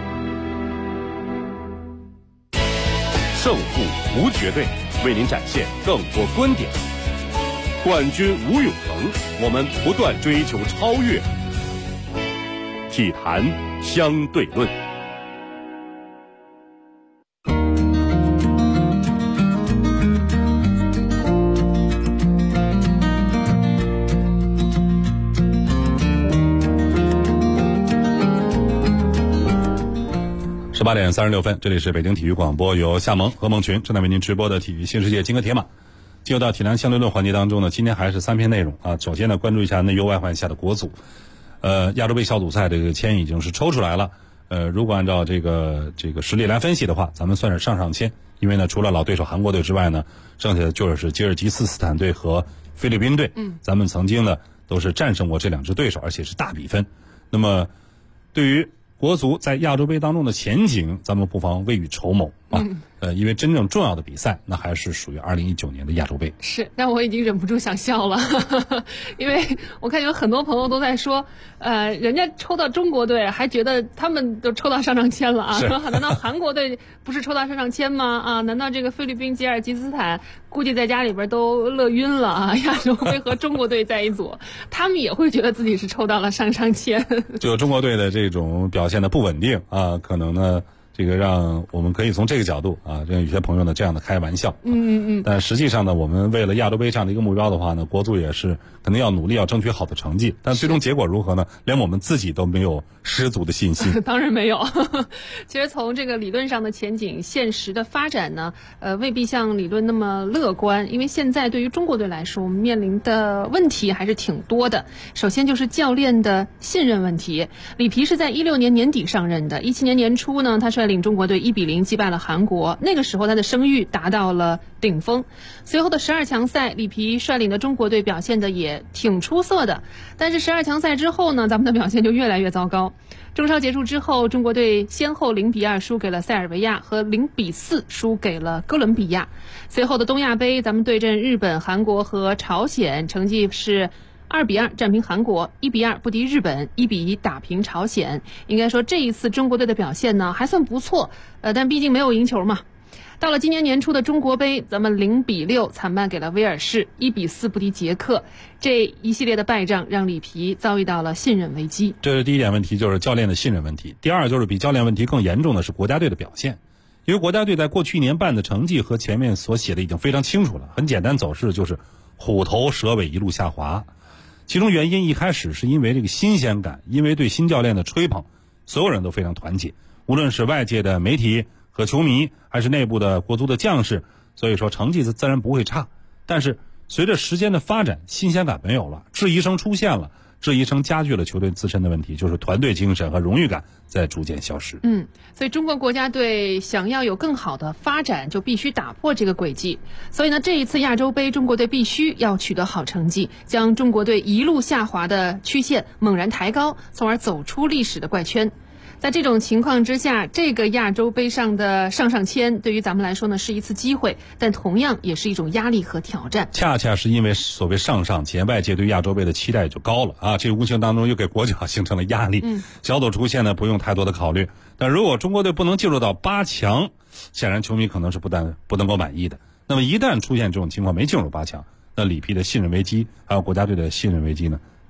胜负无绝对，为您展现更多观点。冠军无永恒，我们不断追求超越。体坛相对论。18点36分，这里是北京体育广播，由夏萌和孟群正在为您直播的体育新世界金戈铁马。进入到体坛相对论环节当中呢，今天还是3篇内容啊。首先呢，关注一下内忧外患下的国足。亚洲杯小组赛这个签已经是抽出来了。如果按照这个实力来分析的话，咱们算是上签，因为呢，除了老对手韩国队之外呢，剩下的就是吉尔吉斯斯坦队和菲律宾队。咱们曾经呢都是战胜过这2支对手，而且是大比分。那么，对于国足在亚洲杯当中的前景，咱们不妨未雨绸缪啊。因为真正重要的比赛，那还是属于2019年的亚洲杯。 是，但我已经忍不住想笑了，因为我看有很多朋友都在说，人家抽到中国队，还觉得他们都抽到上签了啊。难道韩国队不是抽到上签吗？啊，难道这个菲律宾、吉尔吉斯斯坦估计在家里边都乐晕了啊？亚洲杯和中国队在一组，他们也会觉得自己是抽到了上签。 就中国队的这种表现的不稳定啊，可能呢。这个让我们可以从这个角度啊，让有些朋友呢这样的开玩笑。但实际上呢，我们为了亚洲杯这样的一个目标的话呢，国足也是可能要努力，要争取好的成绩。但最终结果如何呢？连我们自己都没有十足的信心。 当然没有。其实从这个理论上的前景，现实的发展呢，未必像理论那么乐观。因为现在对于中国队来说，我们面临的问题还是挺多的。首先就是教练的信任问题。里皮是在16年年底上任的，17年年初呢，他率领中国队1-0击败了韩国，那个时候他的声誉达到了顶峰。随后的12强赛，里皮率领的中国队表现的也挺出色的，但是12强赛之后呢，咱们的表现就越来越糟糕。中超结束之后，中国队先后0-2输给了塞尔维亚和0-4输给了哥伦比亚。随后的东亚杯，咱们对阵日本、韩国和朝鲜，成绩是2-2战平韩国，1-2不敌日本，1-1打平朝鲜。应该说这一次中国队的表现呢还算不错，但毕竟没有赢球嘛。到了今年年初的中国杯，咱们0-6惨败给了威尔士，1-4不敌捷克。这一系列的败仗让里皮遭遇到了信任危机。 这是第一点问题，就是教练的信任问题。第二就是比教练问题更严重的是国家队的表现。因为国家队在过去1年半的成绩和前面所写的已经非常清楚了，很简单，走势就是虎头蛇尾一路下滑。其中原因一开始是因为这个新鲜感，因为对新教练的吹捧，所有人都非常团结，无论是外界的媒体和球迷，还是内部的国足的将士，所以说成绩自然不会差。但是随着时间的发展，新鲜感没有了，质疑声出现了，质疑声加剧了球队自身的问题，就是团队精神和荣誉感在逐渐消失。 所以中国国家队想要有更好的发展，就必须打破这个轨迹。所以呢，这一次亚洲杯，中国队必须要取得好成绩，将中国队一路下滑的曲线猛然抬高，从而走出历史的怪圈。在这种情况之下，这个亚洲杯上的上签对于咱们来说呢是一次机会，但同样也是一种压力和挑战。 恰恰是因为所谓上签，外界对亚洲杯的期待就高了啊，这无形当中又给国脚形成了压力。小组出线呢不用太多的考虑，但如果中国队不能进入到8强，显然球迷可能是不能够满意的。那么一旦出现这种情况，没进入8强，那里皮的信任危机还有国家队的信任危机呢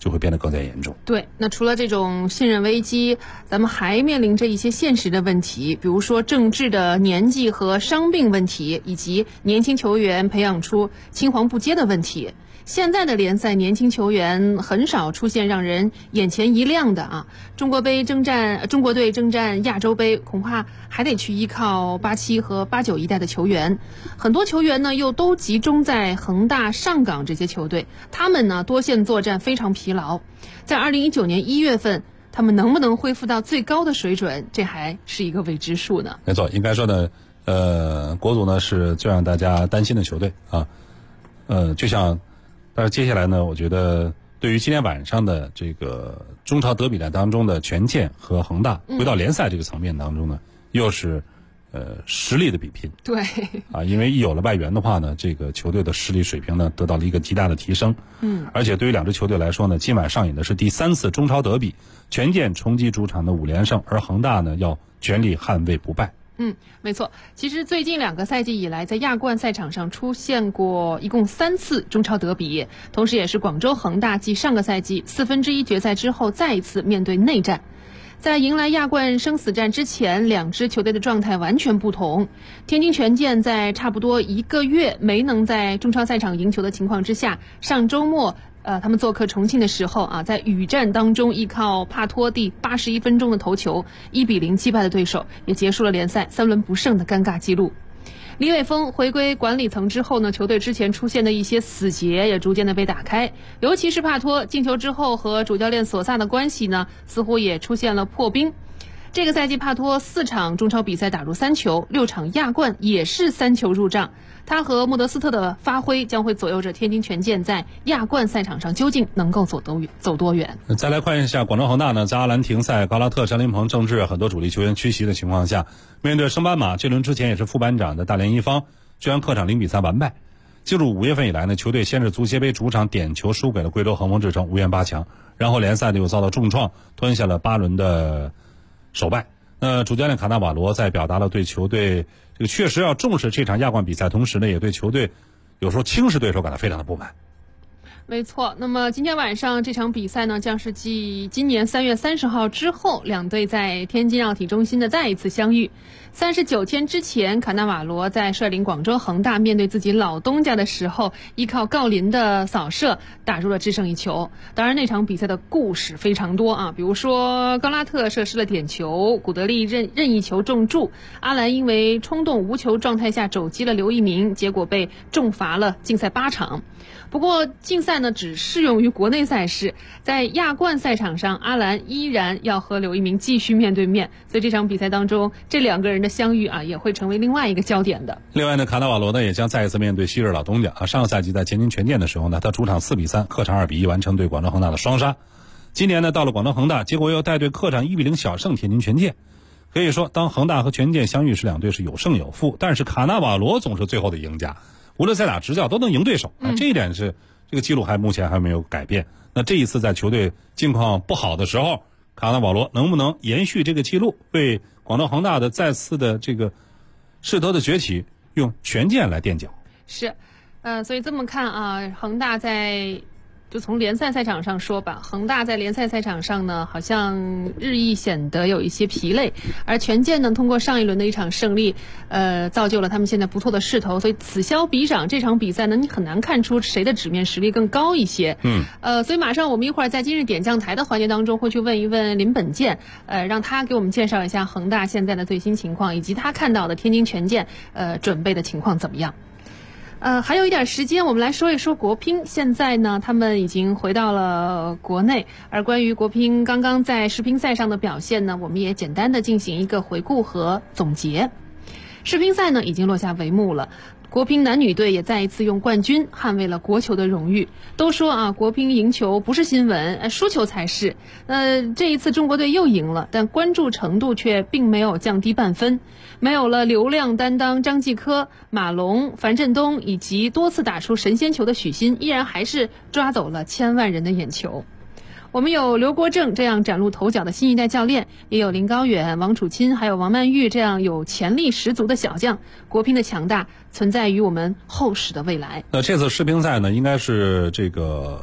就会变得更加严重。 对，那除了这种信任危机，咱们还面临着一些现实的问题，比如说政治的年纪和伤病问题，以及年轻球员培养出青黄不接的问题。现在的联赛年轻球员很少出现让人眼前一亮的啊！中国队征战亚洲杯，恐怕还得去依靠87和89一代的球员。很多球员呢又都集中在恒大、上港这些球队，他们呢多线作战非常疲劳。在2019年1月份，他们能不能恢复到最高的水准，这还是一个未知数呢。 没错，应该说呢，国足呢是最让大家担心的球队啊，就像。但是接下来呢，我觉得对于今天晚上的这个中超德比赛当中的权健和恒大回到联赛这个层面当中呢，又是实力的比拼。 对啊，因为一有了外援的话呢，这个球队的实力水平呢得到了一个极大的提升。而且对于两支球队来说呢，今晚上演的是第3次中超德比，权健冲击主场的5连胜，而恒大呢要全力捍卫不败。 没错。其实最近2个赛季以来，在亚冠赛场上出现过一共3次中超德比，同时也是广州恒大继上个赛季1/4决赛之后再一次面对内战。在迎来亚冠生死战之前，两支球队的状态完全不同。天津权健在差不多1个月没能在中超赛场赢球的情况之下，上周末他们做客重庆的时候啊，在雨战当中依靠帕托第81分钟的头球1-0击败了对手，也结束了联赛3轮不胜的尴尬记录。李玮峰回归管理层之后呢，球队之前出现的一些死结也逐渐的被打开，尤其是帕托进球之后和主教练索萨的关系呢，似乎也出现了破冰。这个赛季帕托4场中超比赛打入3球，6场亚冠也是3球入账。他和莫德斯特的发挥将会左右着天津权健在亚冠赛场上究竟能够走多远。 再来看一下广州恒大呢，在阿兰廷赛、高拉特、张琳芃、郑智很多主力球员缺席的情况下，面对升班马，这轮之前也是副班长的大连一方，居然客场0-3完败。进入5月份以来呢，球队先是足协杯主场点球输给了贵州恒丰智诚，无缘8强，然后联赛呢又遭到重创，吞下了8轮的首败。那主教练卡纳瓦罗在表达了对球队这个确实要重视这场亚冠比赛，同时呢也对球队有时候轻视对手感到非常的不满。 没错，那么今天晚上这场比赛呢，将是继今年3月30号之后，两队在天津奥体中心的再一次相遇。39天之前，卡纳瓦罗在率领广州恒大面对自己老东家的时候，依靠郜林的扫射打入了制胜一球。当然那场比赛的故事非常多啊，比如说高拉特射失了点球，古德利任意球中柱，阿兰因为冲动无球状态下肘击了刘一鸣，结果被重罚了禁赛8场。不过禁赛呢只适用于国内赛事，在亚冠赛场上，阿兰依然要和刘一鸣继续面对面，所以这场比赛当中这2个人的相遇啊，也会成为另外一个焦点的。 另外呢，卡纳瓦罗呢也将再一次面对昔日老东家啊。上个赛季在天津权健的时候呢，他主场4-3，客场2-1完成对广州恒大的双杀。今年呢到了广州恒大，结果又带队客场1-0小胜天津权健。可以说，当恒大和权健相遇时，两队是有胜有负，但是卡纳瓦罗总是最后的赢家。无论在哪执教都能赢对手啊，这一点是这个记录目前还没有改变。那这一次在球队境况不好的时候，卡纳瓦罗能不能延续这个记录，为广州恒大的再次的这个势头的崛起用权健来垫脚？ 是，所以这么看啊，恒大就从联赛赛场上说吧，恒大在联赛赛场上呢，好像日益显得有一些疲累，而权健呢，通过上一轮的一场胜利，造就了他们现在不错的势头，所以此消彼长，这场比赛呢，你很难看出谁的纸面实力更高一些。所以马上我们一会儿在今日点将台的环节当中会去问一问林本健，让他给我们介绍一下恒大现在的最新情况，以及他看到的天津权健准备的情况怎么样。还有一点时间，我们来说一说国乒。现在呢，他们已经回到了国内，而关于国乒刚刚在世乒赛上的表现呢，我们也简单的进行一个回顾和总结。世乒赛呢已经落下帷幕了，国乒男女队也再一次用冠军捍卫了国球的荣誉。都说啊，国乒赢球不是新闻，输球才是。这一次中国队又赢了，但关注程度却并没有降低半分。没有了流量担当张继科、马龙、樊振东以及多次打出神仙球的许昕，依然还是抓走了千万人的眼球。我们有刘国正这样崭露头角的新一代教练，也有林高远、王楚钦还有王曼玉这样有潜力十足的小将。国乒的强大存在于我们厚实的未来。 那这次世乒赛呢，应该是这个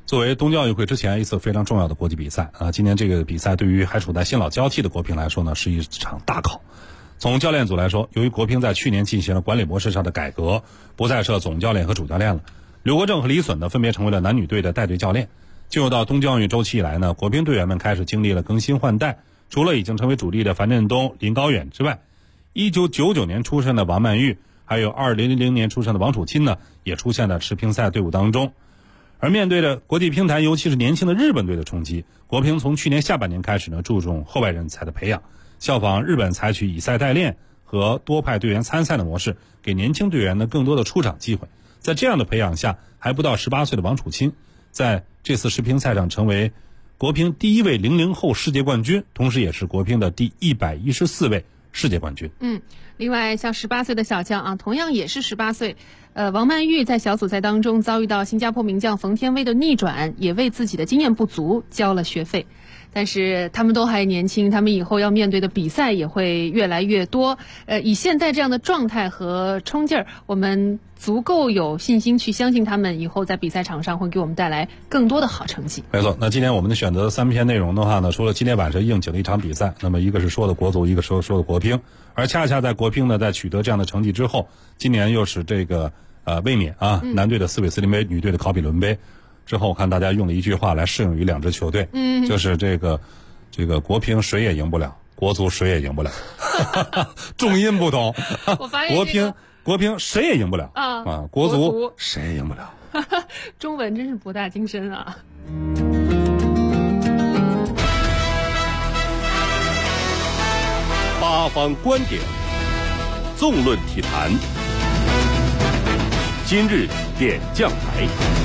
作为冬奥运会之前一次非常重要的国际比赛啊，今年这个比赛对于还处在新老交替的国乒来说呢，是一场大考。从教练组来说，由于国乒在去年进行了管理模式上的改革，不再设总教练和主教练了，刘国正和李隼呢分别成为了男女队的带队教练。进入到冬季奥运周期以来呢，国乒队员们开始经历了更新换代，除了已经成为主力的樊振东、林高远之外，1999年出生的王曼玉，还有2000年出生的王楚钦呢，也出现在世乒赛队伍当中。而面对着国际乒坛尤其是年轻的日本队的冲击，国乒从去年下半年开始呢，注重后备人才的培养，效仿日本采取以赛代练和多派队员参赛的模式，给年轻队员呢更多的出场机会。在这样的培养下，还不到18岁的王楚钦在这次世乒赛上成为国乒第一位00后世界冠军，同时也是国乒的第114位世界冠军。 另外像18岁的小将啊，同样也是18岁，王曼玉在小组赛当中遭遇到新加坡名将冯天薇的逆转，也为自己的经验不足交了学费。但是他们都还年轻，他们以后要面对的比赛也会越来越多。以现在这样的状态和冲劲儿，我们足够有信心去相信他们以后在比赛场上会给我们带来更多的好成绩。 没错，那今天我们的选择3篇内容的话呢，除了今天晚上应景的一场比赛，那么一个是说的国足，一个说的国乒，而恰恰在国乒呢，在取得这样的成绩之后，今年又是这个卫冕啊，男队的斯韦斯林杯，女队的考比伦杯。之后我看大家用了一句话来适用于两支球队，就是这个国乒谁也赢不了，国足谁也赢不了，重音不同。 我发现国乒谁也赢不了啊，国足谁也赢不了。 中文真是博大精深啊！ 八方观点，纵论体坛，今日点将台。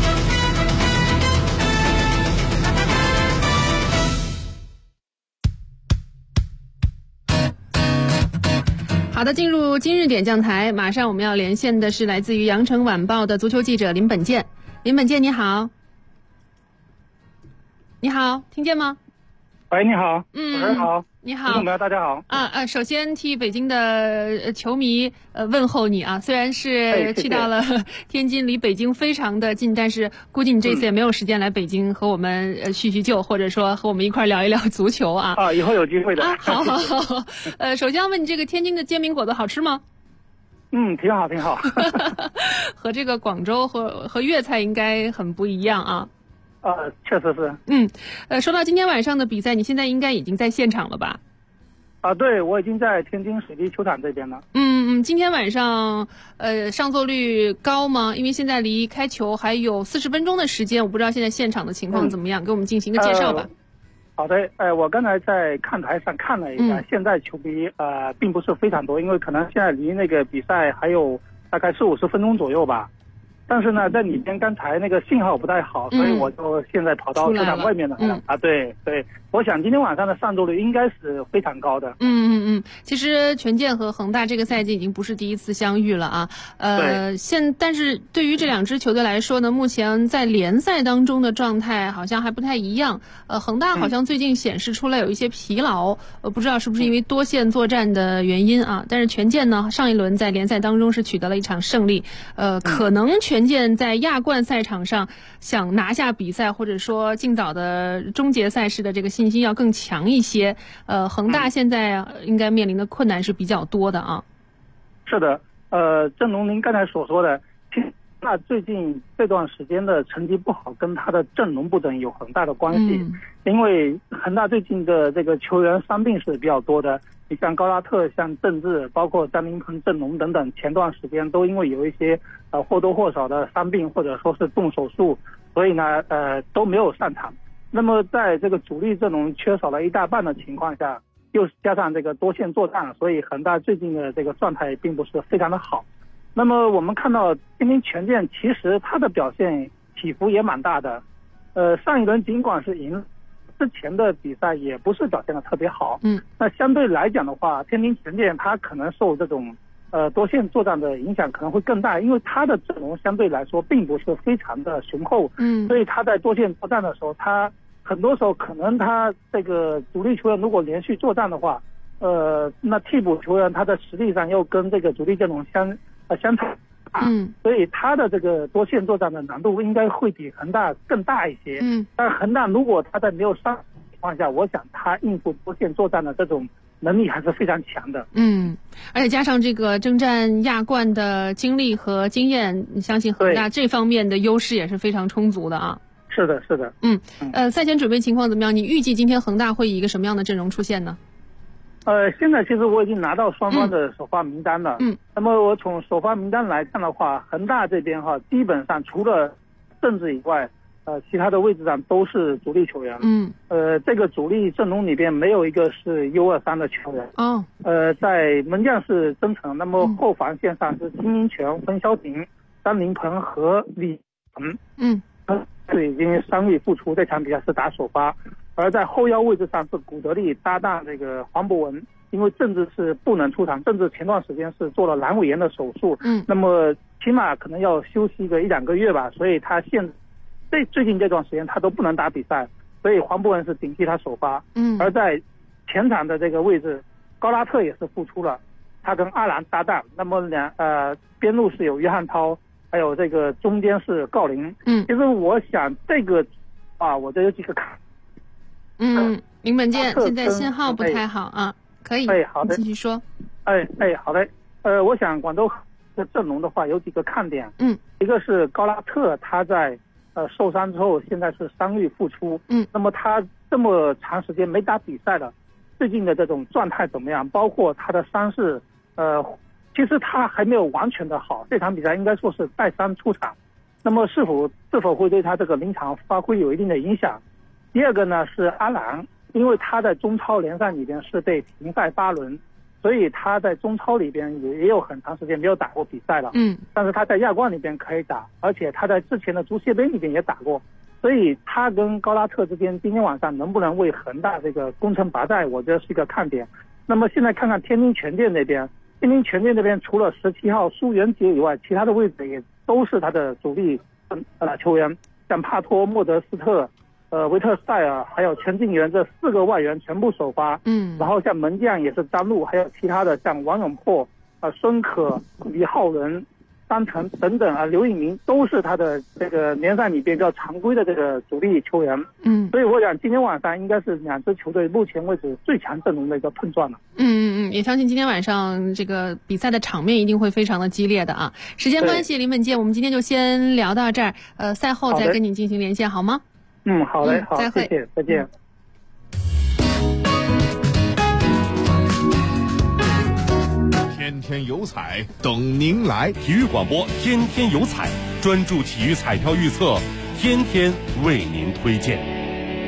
好的，进入今日点将台，马上我们要连线的是来自于羊城晚报的足球记者林本健。林本健，你好。你好，听见吗？ 喂，你好。主持人好。 你好。 听众朋友大家好。 首先替北京的球迷问候你啊，虽然是去到了天津，离北京非常的近，但是估计你这次也没有时间来北京和我们叙叙旧，或者说和我们一块聊一聊足球啊。 以后有机会的。 好。首先要问你，这个天津的煎饼果子好吃吗？ 挺好。 和这个广州和粤菜应该很不一样啊。 确实是。 说到今天晚上的比赛，你现在应该已经在现场了吧？ 对，我已经在天津水滴球场这边了。 今天晚上上座率高吗？因为现在离开球还有40分钟的时间，我不知道现在现场的情况怎么样，给我们进行一个介绍吧。 好的，我刚才在看台上看了一下，现在球迷并不是非常多，因为可能现在离那个比赛还有大概40-50分钟左右吧。但是呢，在里边刚才那个信号不太好，所以我就现在跑到球场外面了。对，我想今天晚上的上座率应该是非常高的。 其实权健和恒大这个赛季已经不是第一次相遇了啊。但是对于这两支球队来说呢，目前在联赛当中的状态好像还不太一样。恒大好像最近显示出来有一些疲劳，不知道是不是因为多线作战的原因啊。但是权健呢，上一轮在联赛当中是取得了一场胜利，可能权健在亚冠赛场上想拿下比赛，或者说尽早的终结赛事的这个信心要更强一些。恒大现在应该面临的困难是比较多的啊。 是的，正如您刚才所说的，其实那最近这段时间的成绩不好，跟他的阵容布阵有很大的关系。因为恒大最近的这个球员伤病是比较多的，你像高拉特、像郑智，包括张琳芃、郑龙等等，前段时间都因为有一些或多或少的伤病或者说是动手术，所以呢都没有上场。那么在这个主力阵容缺少了一大半的情况下，又加上这个多线作战，所以恒大最近的这个状态并不是非常的好。那么我们看到天津权健其实他的表现起伏也蛮大的，上一轮尽管是赢，之前的比赛也不是表现的特别好。那相对来讲的话，天津权健他可能受这种多线作战的影响可能会更大，因为他的阵容相对来说并不是非常的雄厚。所以他在多线作战的时候，他很多时候可能他这个主力球员如果连续作战的话，那替补球员他的实力上又跟这个主力阵容相差， 大，所以他的这个多线作战的难度应该会比恒大更大一些。但是恒大如果他在没有伤情况下，我想他应付多线作战的这种能力还是非常强的。 而且加上这个征战亚冠的经历和经验，相信恒大这方面的优势也是非常充足的啊。 是的，是的。 赛前准备情况怎么样？你预计今天恒大会以一个什么样的阵容出现呢？ 现在其实我已经拿到双方的首发名单了。那么我从首发名单来看的话，恒大这边基本上除了郑智以外，其他的位置上都是主力球员。这个主力阵容里边没有一个是 U23 的球员。在门将是曾诚，那么后防线上是金英权、冯潇霆、张琳芃和李鹏。是已经伤愈复出，这场比赛是打首发。而在后腰位置上是古德利搭档这个黄博文，因为郑智是不能出场，郑智前段时间是做了阑尾炎的手术，那么起码可能要休息个1-2个月吧，所以他最近这段时间他都不能打比赛，所以黄博文是顶替他首发。而在前场的这个位置，高拉特也是复出了，他跟阿兰搭档，那么边路是有约翰涛，还有这个中间是郜林。其实我想这个我这有几个卡。 林本健现在信号不太好啊，可以。 好的， 继续说。 好的。我想广州的阵容的话有几个看点。一个是高拉特，他在受伤之后现在是伤愈复出。那么他这么长时间没打比赛了，最近的这种状态怎么样？包括他的伤势，其实他还没有完全的好，这场比赛应该说是带伤出场。那么是否会对他这个临场发挥有一定的影响？第二个呢是阿兰，因为他在中超联赛里边是被停赛8轮，所以他在中超里边也有很长时间没有打过比赛了。但是他在亚冠里边可以打，而且他在之前的足协杯里边也打过，所以他跟高拉特之间今天晚上能不能为恒大这个攻城拔寨，我觉得是一个看点。那么现在看看天津权健那边，除了17号苏元杰以外，其他的位置也都是他的主力球员，像帕托、莫德斯特、维特塞尔还有陈静源这4个外援全部首发。然后像门将也是张路，还有其他的像王永珀、孙可、李浩伦、张腾等等刘颖明都是他的这个联赛里边比较常规的这个主力球员。所以我想今天晚上应该是两支球队目前为止最强阵容的一个碰撞了。 也相信今天晚上这个比赛的场面一定会非常的激烈的啊。时间关系，林本健，我们今天就先聊到这儿，赛后再跟你进行连线好吗？ 好嘞，好， 再会， 谢谢，再见。 天天有彩等您来，体育广播天天有彩，专注体育彩票预测，天天为您推荐。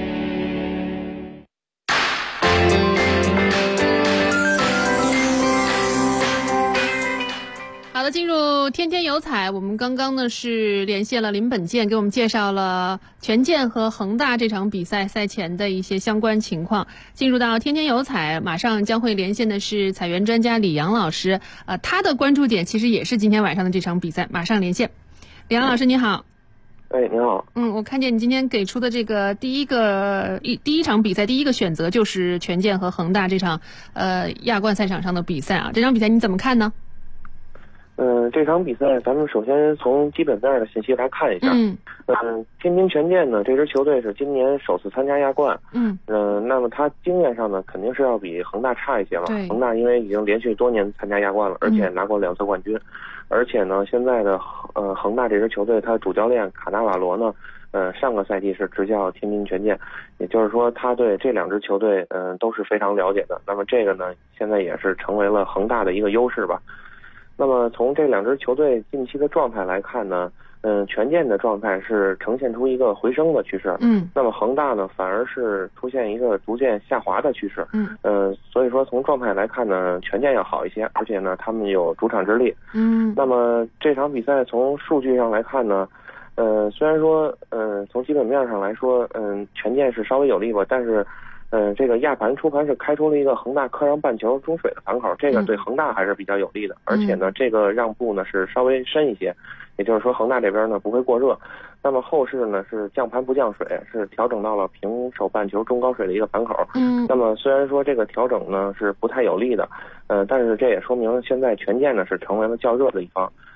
好的，进入天天有彩，我们刚刚呢是连线了林本健，给我们介绍了权健和恒大这场比赛赛前的一些相关情况。进入到天天有彩，马上将会连线的是彩员专家李阳老师，他的关注点其实也是今天晚上的这场比赛，马上连线。李阳老师你好。 你好。 我看见你今天给出的这个第一场比赛第一个选择就是权健和恒大这场亚冠赛场上的比赛啊，这场比赛你怎么看呢？ 这场比赛咱们首先从基本面的信息来看一下。天津权健呢，这支球队是今年首次参加亚冠。那么他经验上呢，肯定是要比恒大差一些嘛。恒大因为已经连续多年参加亚冠了，而且拿过2次冠军。而且呢，现在的恒大这支球队，他主教练卡纳瓦罗呢，上个赛季是执教天津权健，也就是说他对这2支球队都是非常了解的。那么这个呢，现在也是成为了恒大的一个优势吧。那么从这2支球队近期的状态来看呢，权健的状态是呈现出一个回升的趋势。那么恒大呢，反而是出现一个逐渐下滑的趋势。所以说从状态来看呢，权健要好一些，而且呢，他们有主场之力。那么这场比赛从数据上来看呢，虽然说从基本面上来说，权健是稍微有利吧，但是这个亚盘初盘是开出了一个恒大客让半球中水的盘口，这个对恒大还是比较有利的。而且呢，这个让步呢是稍微深一些，也就是说恒大这边呢不会过热。那么后市呢是降盘不降水，是调整到了平手半球中高水的一个盘口。那么虽然说这个调整呢是不太有利的，但是这也说明现在权健呢是成为了较热的一方。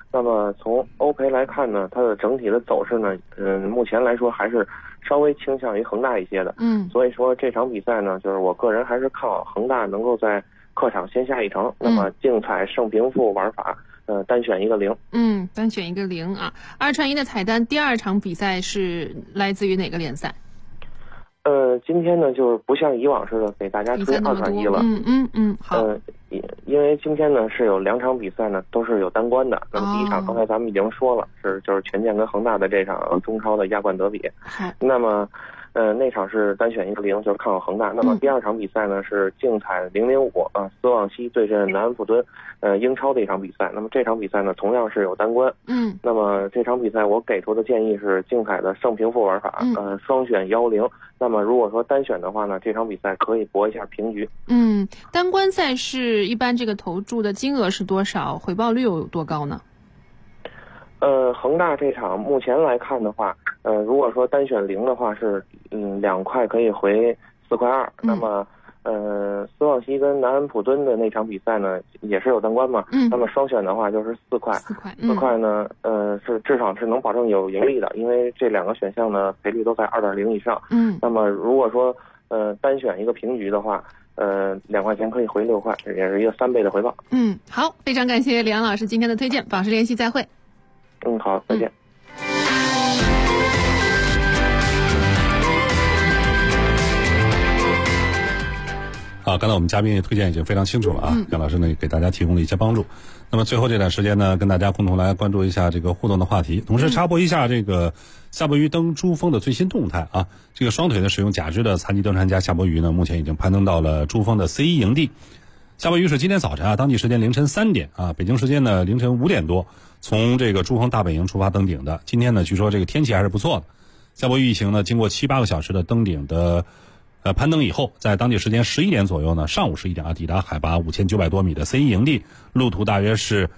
那么从欧赔来看呢，它的整体的走势呢，目前来说还是稍微倾向于恒大一些的。所以说这场比赛呢，就是我个人还是看好恒大能够在客场先下一城。那么竞彩胜平负玩法，单选一个0。 单选一个0啊。2串1的彩单，第2场比赛是来自于哪个联赛？ 今天呢，就是不像以往似的给大家推2串1了。 好。 因为今天呢是有2场比赛呢都是有单关的。那么第一场刚才咱们已经说了，就是权健跟恒大的这场中超的亚冠德比。那么那场是单选一个0，就是看好恒大。那么第2场比赛呢是竞彩005啊，斯旺西对阵南安普敦，英超的一场比赛。那么这场比赛呢同样是有单关。那么这场比赛我给出的建议是竞彩的胜平负玩法，双选1-0。那么如果说单选的话呢，这场比赛可以搏一下平局。 单关赛事一般这个投注的金额是多少？回报率有多高呢？ 恒大这场目前来看的话，如果说单选0的话是2块可以回4块2。那么斯旺西跟南安普敦的那场比赛呢也是有单关嘛。那么双选的话就是4块。4块呢是至少是能保证有盈利的，因为这2个选项呢赔率都在2.0以上。那么如果说单选一个平局的话，2块钱可以回6块，也是一个3倍的回报。 好，非常感谢李阳老师今天的推荐，保持联系，再会。 好，再见。 刚才我们嘉宾也推荐已经非常清楚了啊，杨老师呢给大家提供了一些帮助。那么最后这段时间呢，跟大家共同来关注一下这个互动的话题，同时插播一下这个夏伯渝登珠峰的最新动态啊。这个双腿的使用假肢的残疾登山家夏伯渝呢，目前已经攀登到了珠峰的 C1 营地。夏伯渝是今天早晨当地时间凌晨3点北京时间呢凌晨5点多从这个珠峰大本营出发登顶的。今天呢，据说这个天气还是不错的。夏伯渝一行呢，经过7-8个小时的登顶的攀登以后，在当地时间11点左右呢，上午11点抵达海拔5900多米的 C1 营地，路途大约是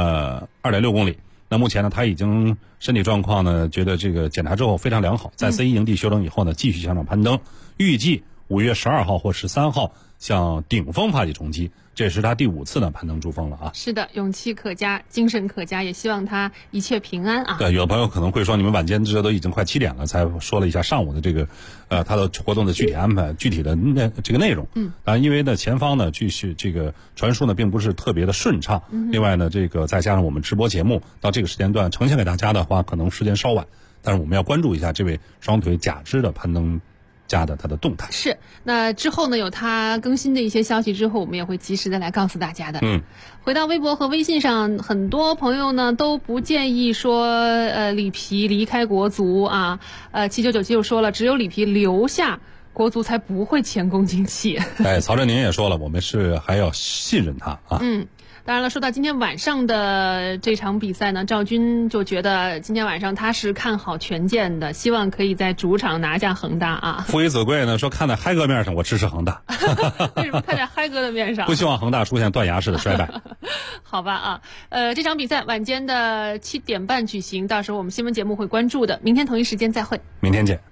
2.6公里。那目前呢，他已经身体状况呢，觉得这个检查之后非常良好，在 C1 营地休整以后呢，继续向上攀登，预计5月12号或13号向顶峰发起冲击。这也是他第5次呢攀登珠峰了啊！是的，勇气可嘉，精神可嘉，也希望他一切平安啊！对，有的朋友可能会说，你们晚间这都已经快7点了，才说了一下上午的这个他的活动的具体安排、具体的这个内容。因为呢前方呢继续这个传输呢并不是特别的顺畅，另外呢这个再加上我们直播节目到这个时间段呈现给大家的话，可能时间稍晚，但是我们要关注一下这位双腿假肢的攀登家的他的动态。是，那之后呢有他更新的一些消息之后，我们也会及时的来告诉大家的。回到微博和微信上，很多朋友呢都不建议说里皮离开国足啊。799就说了，只有里皮留下，国足才不会前功尽弃。曹振宁也说了，我们是还要信任他啊。当然了，说到今天晚上的这场比赛呢，赵军就觉得今天晚上他是看好权健的，希望可以在主场拿下恒大啊。父以子贵呢说，看在嗨哥面上，我支持恒大。为什么看在嗨哥的面上？不希望恒大出现断崖式的衰败。好吧啊，这场比赛晚间的7点半举行，到时候我们新闻节目会关注的。明天同一时间再会。明天见。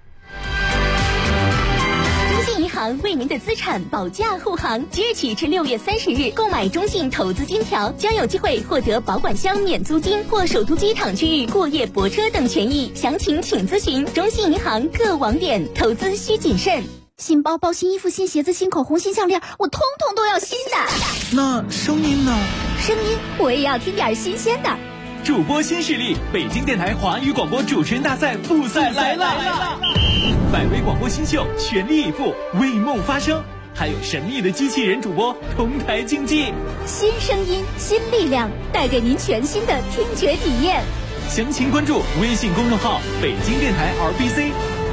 银行为您的资产保驾护航，即日起至6月30日，购买中信投资金条将有机会获得保管箱免租金或首都机场区域过夜泊车等权益。详情请咨询中信银行各网点。投资需谨慎。 新包包、新衣服、新鞋子、新口红、新项链，我通通都要新的。 那声音呢？ 声音我也要听点新鲜的。 主播新势力，北京电台华语广播主持人大赛复赛来了！100位广播新秀全力以赴，为梦发声，还有神秘的机器人主播同台竞技。 新声音，新力量，带给您全新的听觉体验。 详情关注微信公众号北京电台 RBC。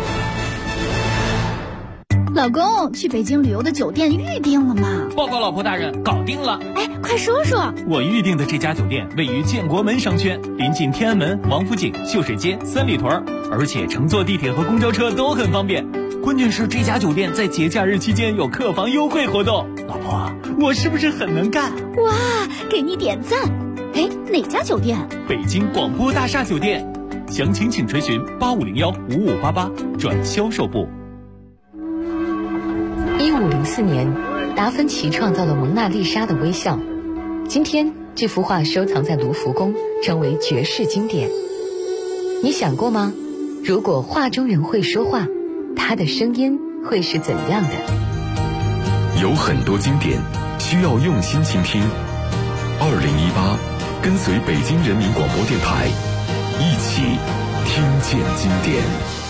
老公，去北京旅游的酒店预定了吗？ 报告老婆大人，搞定了。 哎，快说说。 我预定的这家酒店位于建国门商圈，临近天安门、王府井、秀水街、三里屯，而且乘坐地铁和公交车都很方便。关键是这家酒店在节假日期间有客房优惠活动。老婆，我是不是很能干？ 哇，给你点赞。哎，哪家酒店？ 北京广播大厦酒店。详情请垂询85015588转销售部。 1504年，达芬奇创造了蒙娜丽莎的微笑。今天， 这幅画收藏在卢浮宫，成为绝世经典。你想过吗？如果画中人会说话，他的声音会是怎样的？ 有很多经典需要用心倾听。2018，跟随北京人民广播电台，一起听见经典。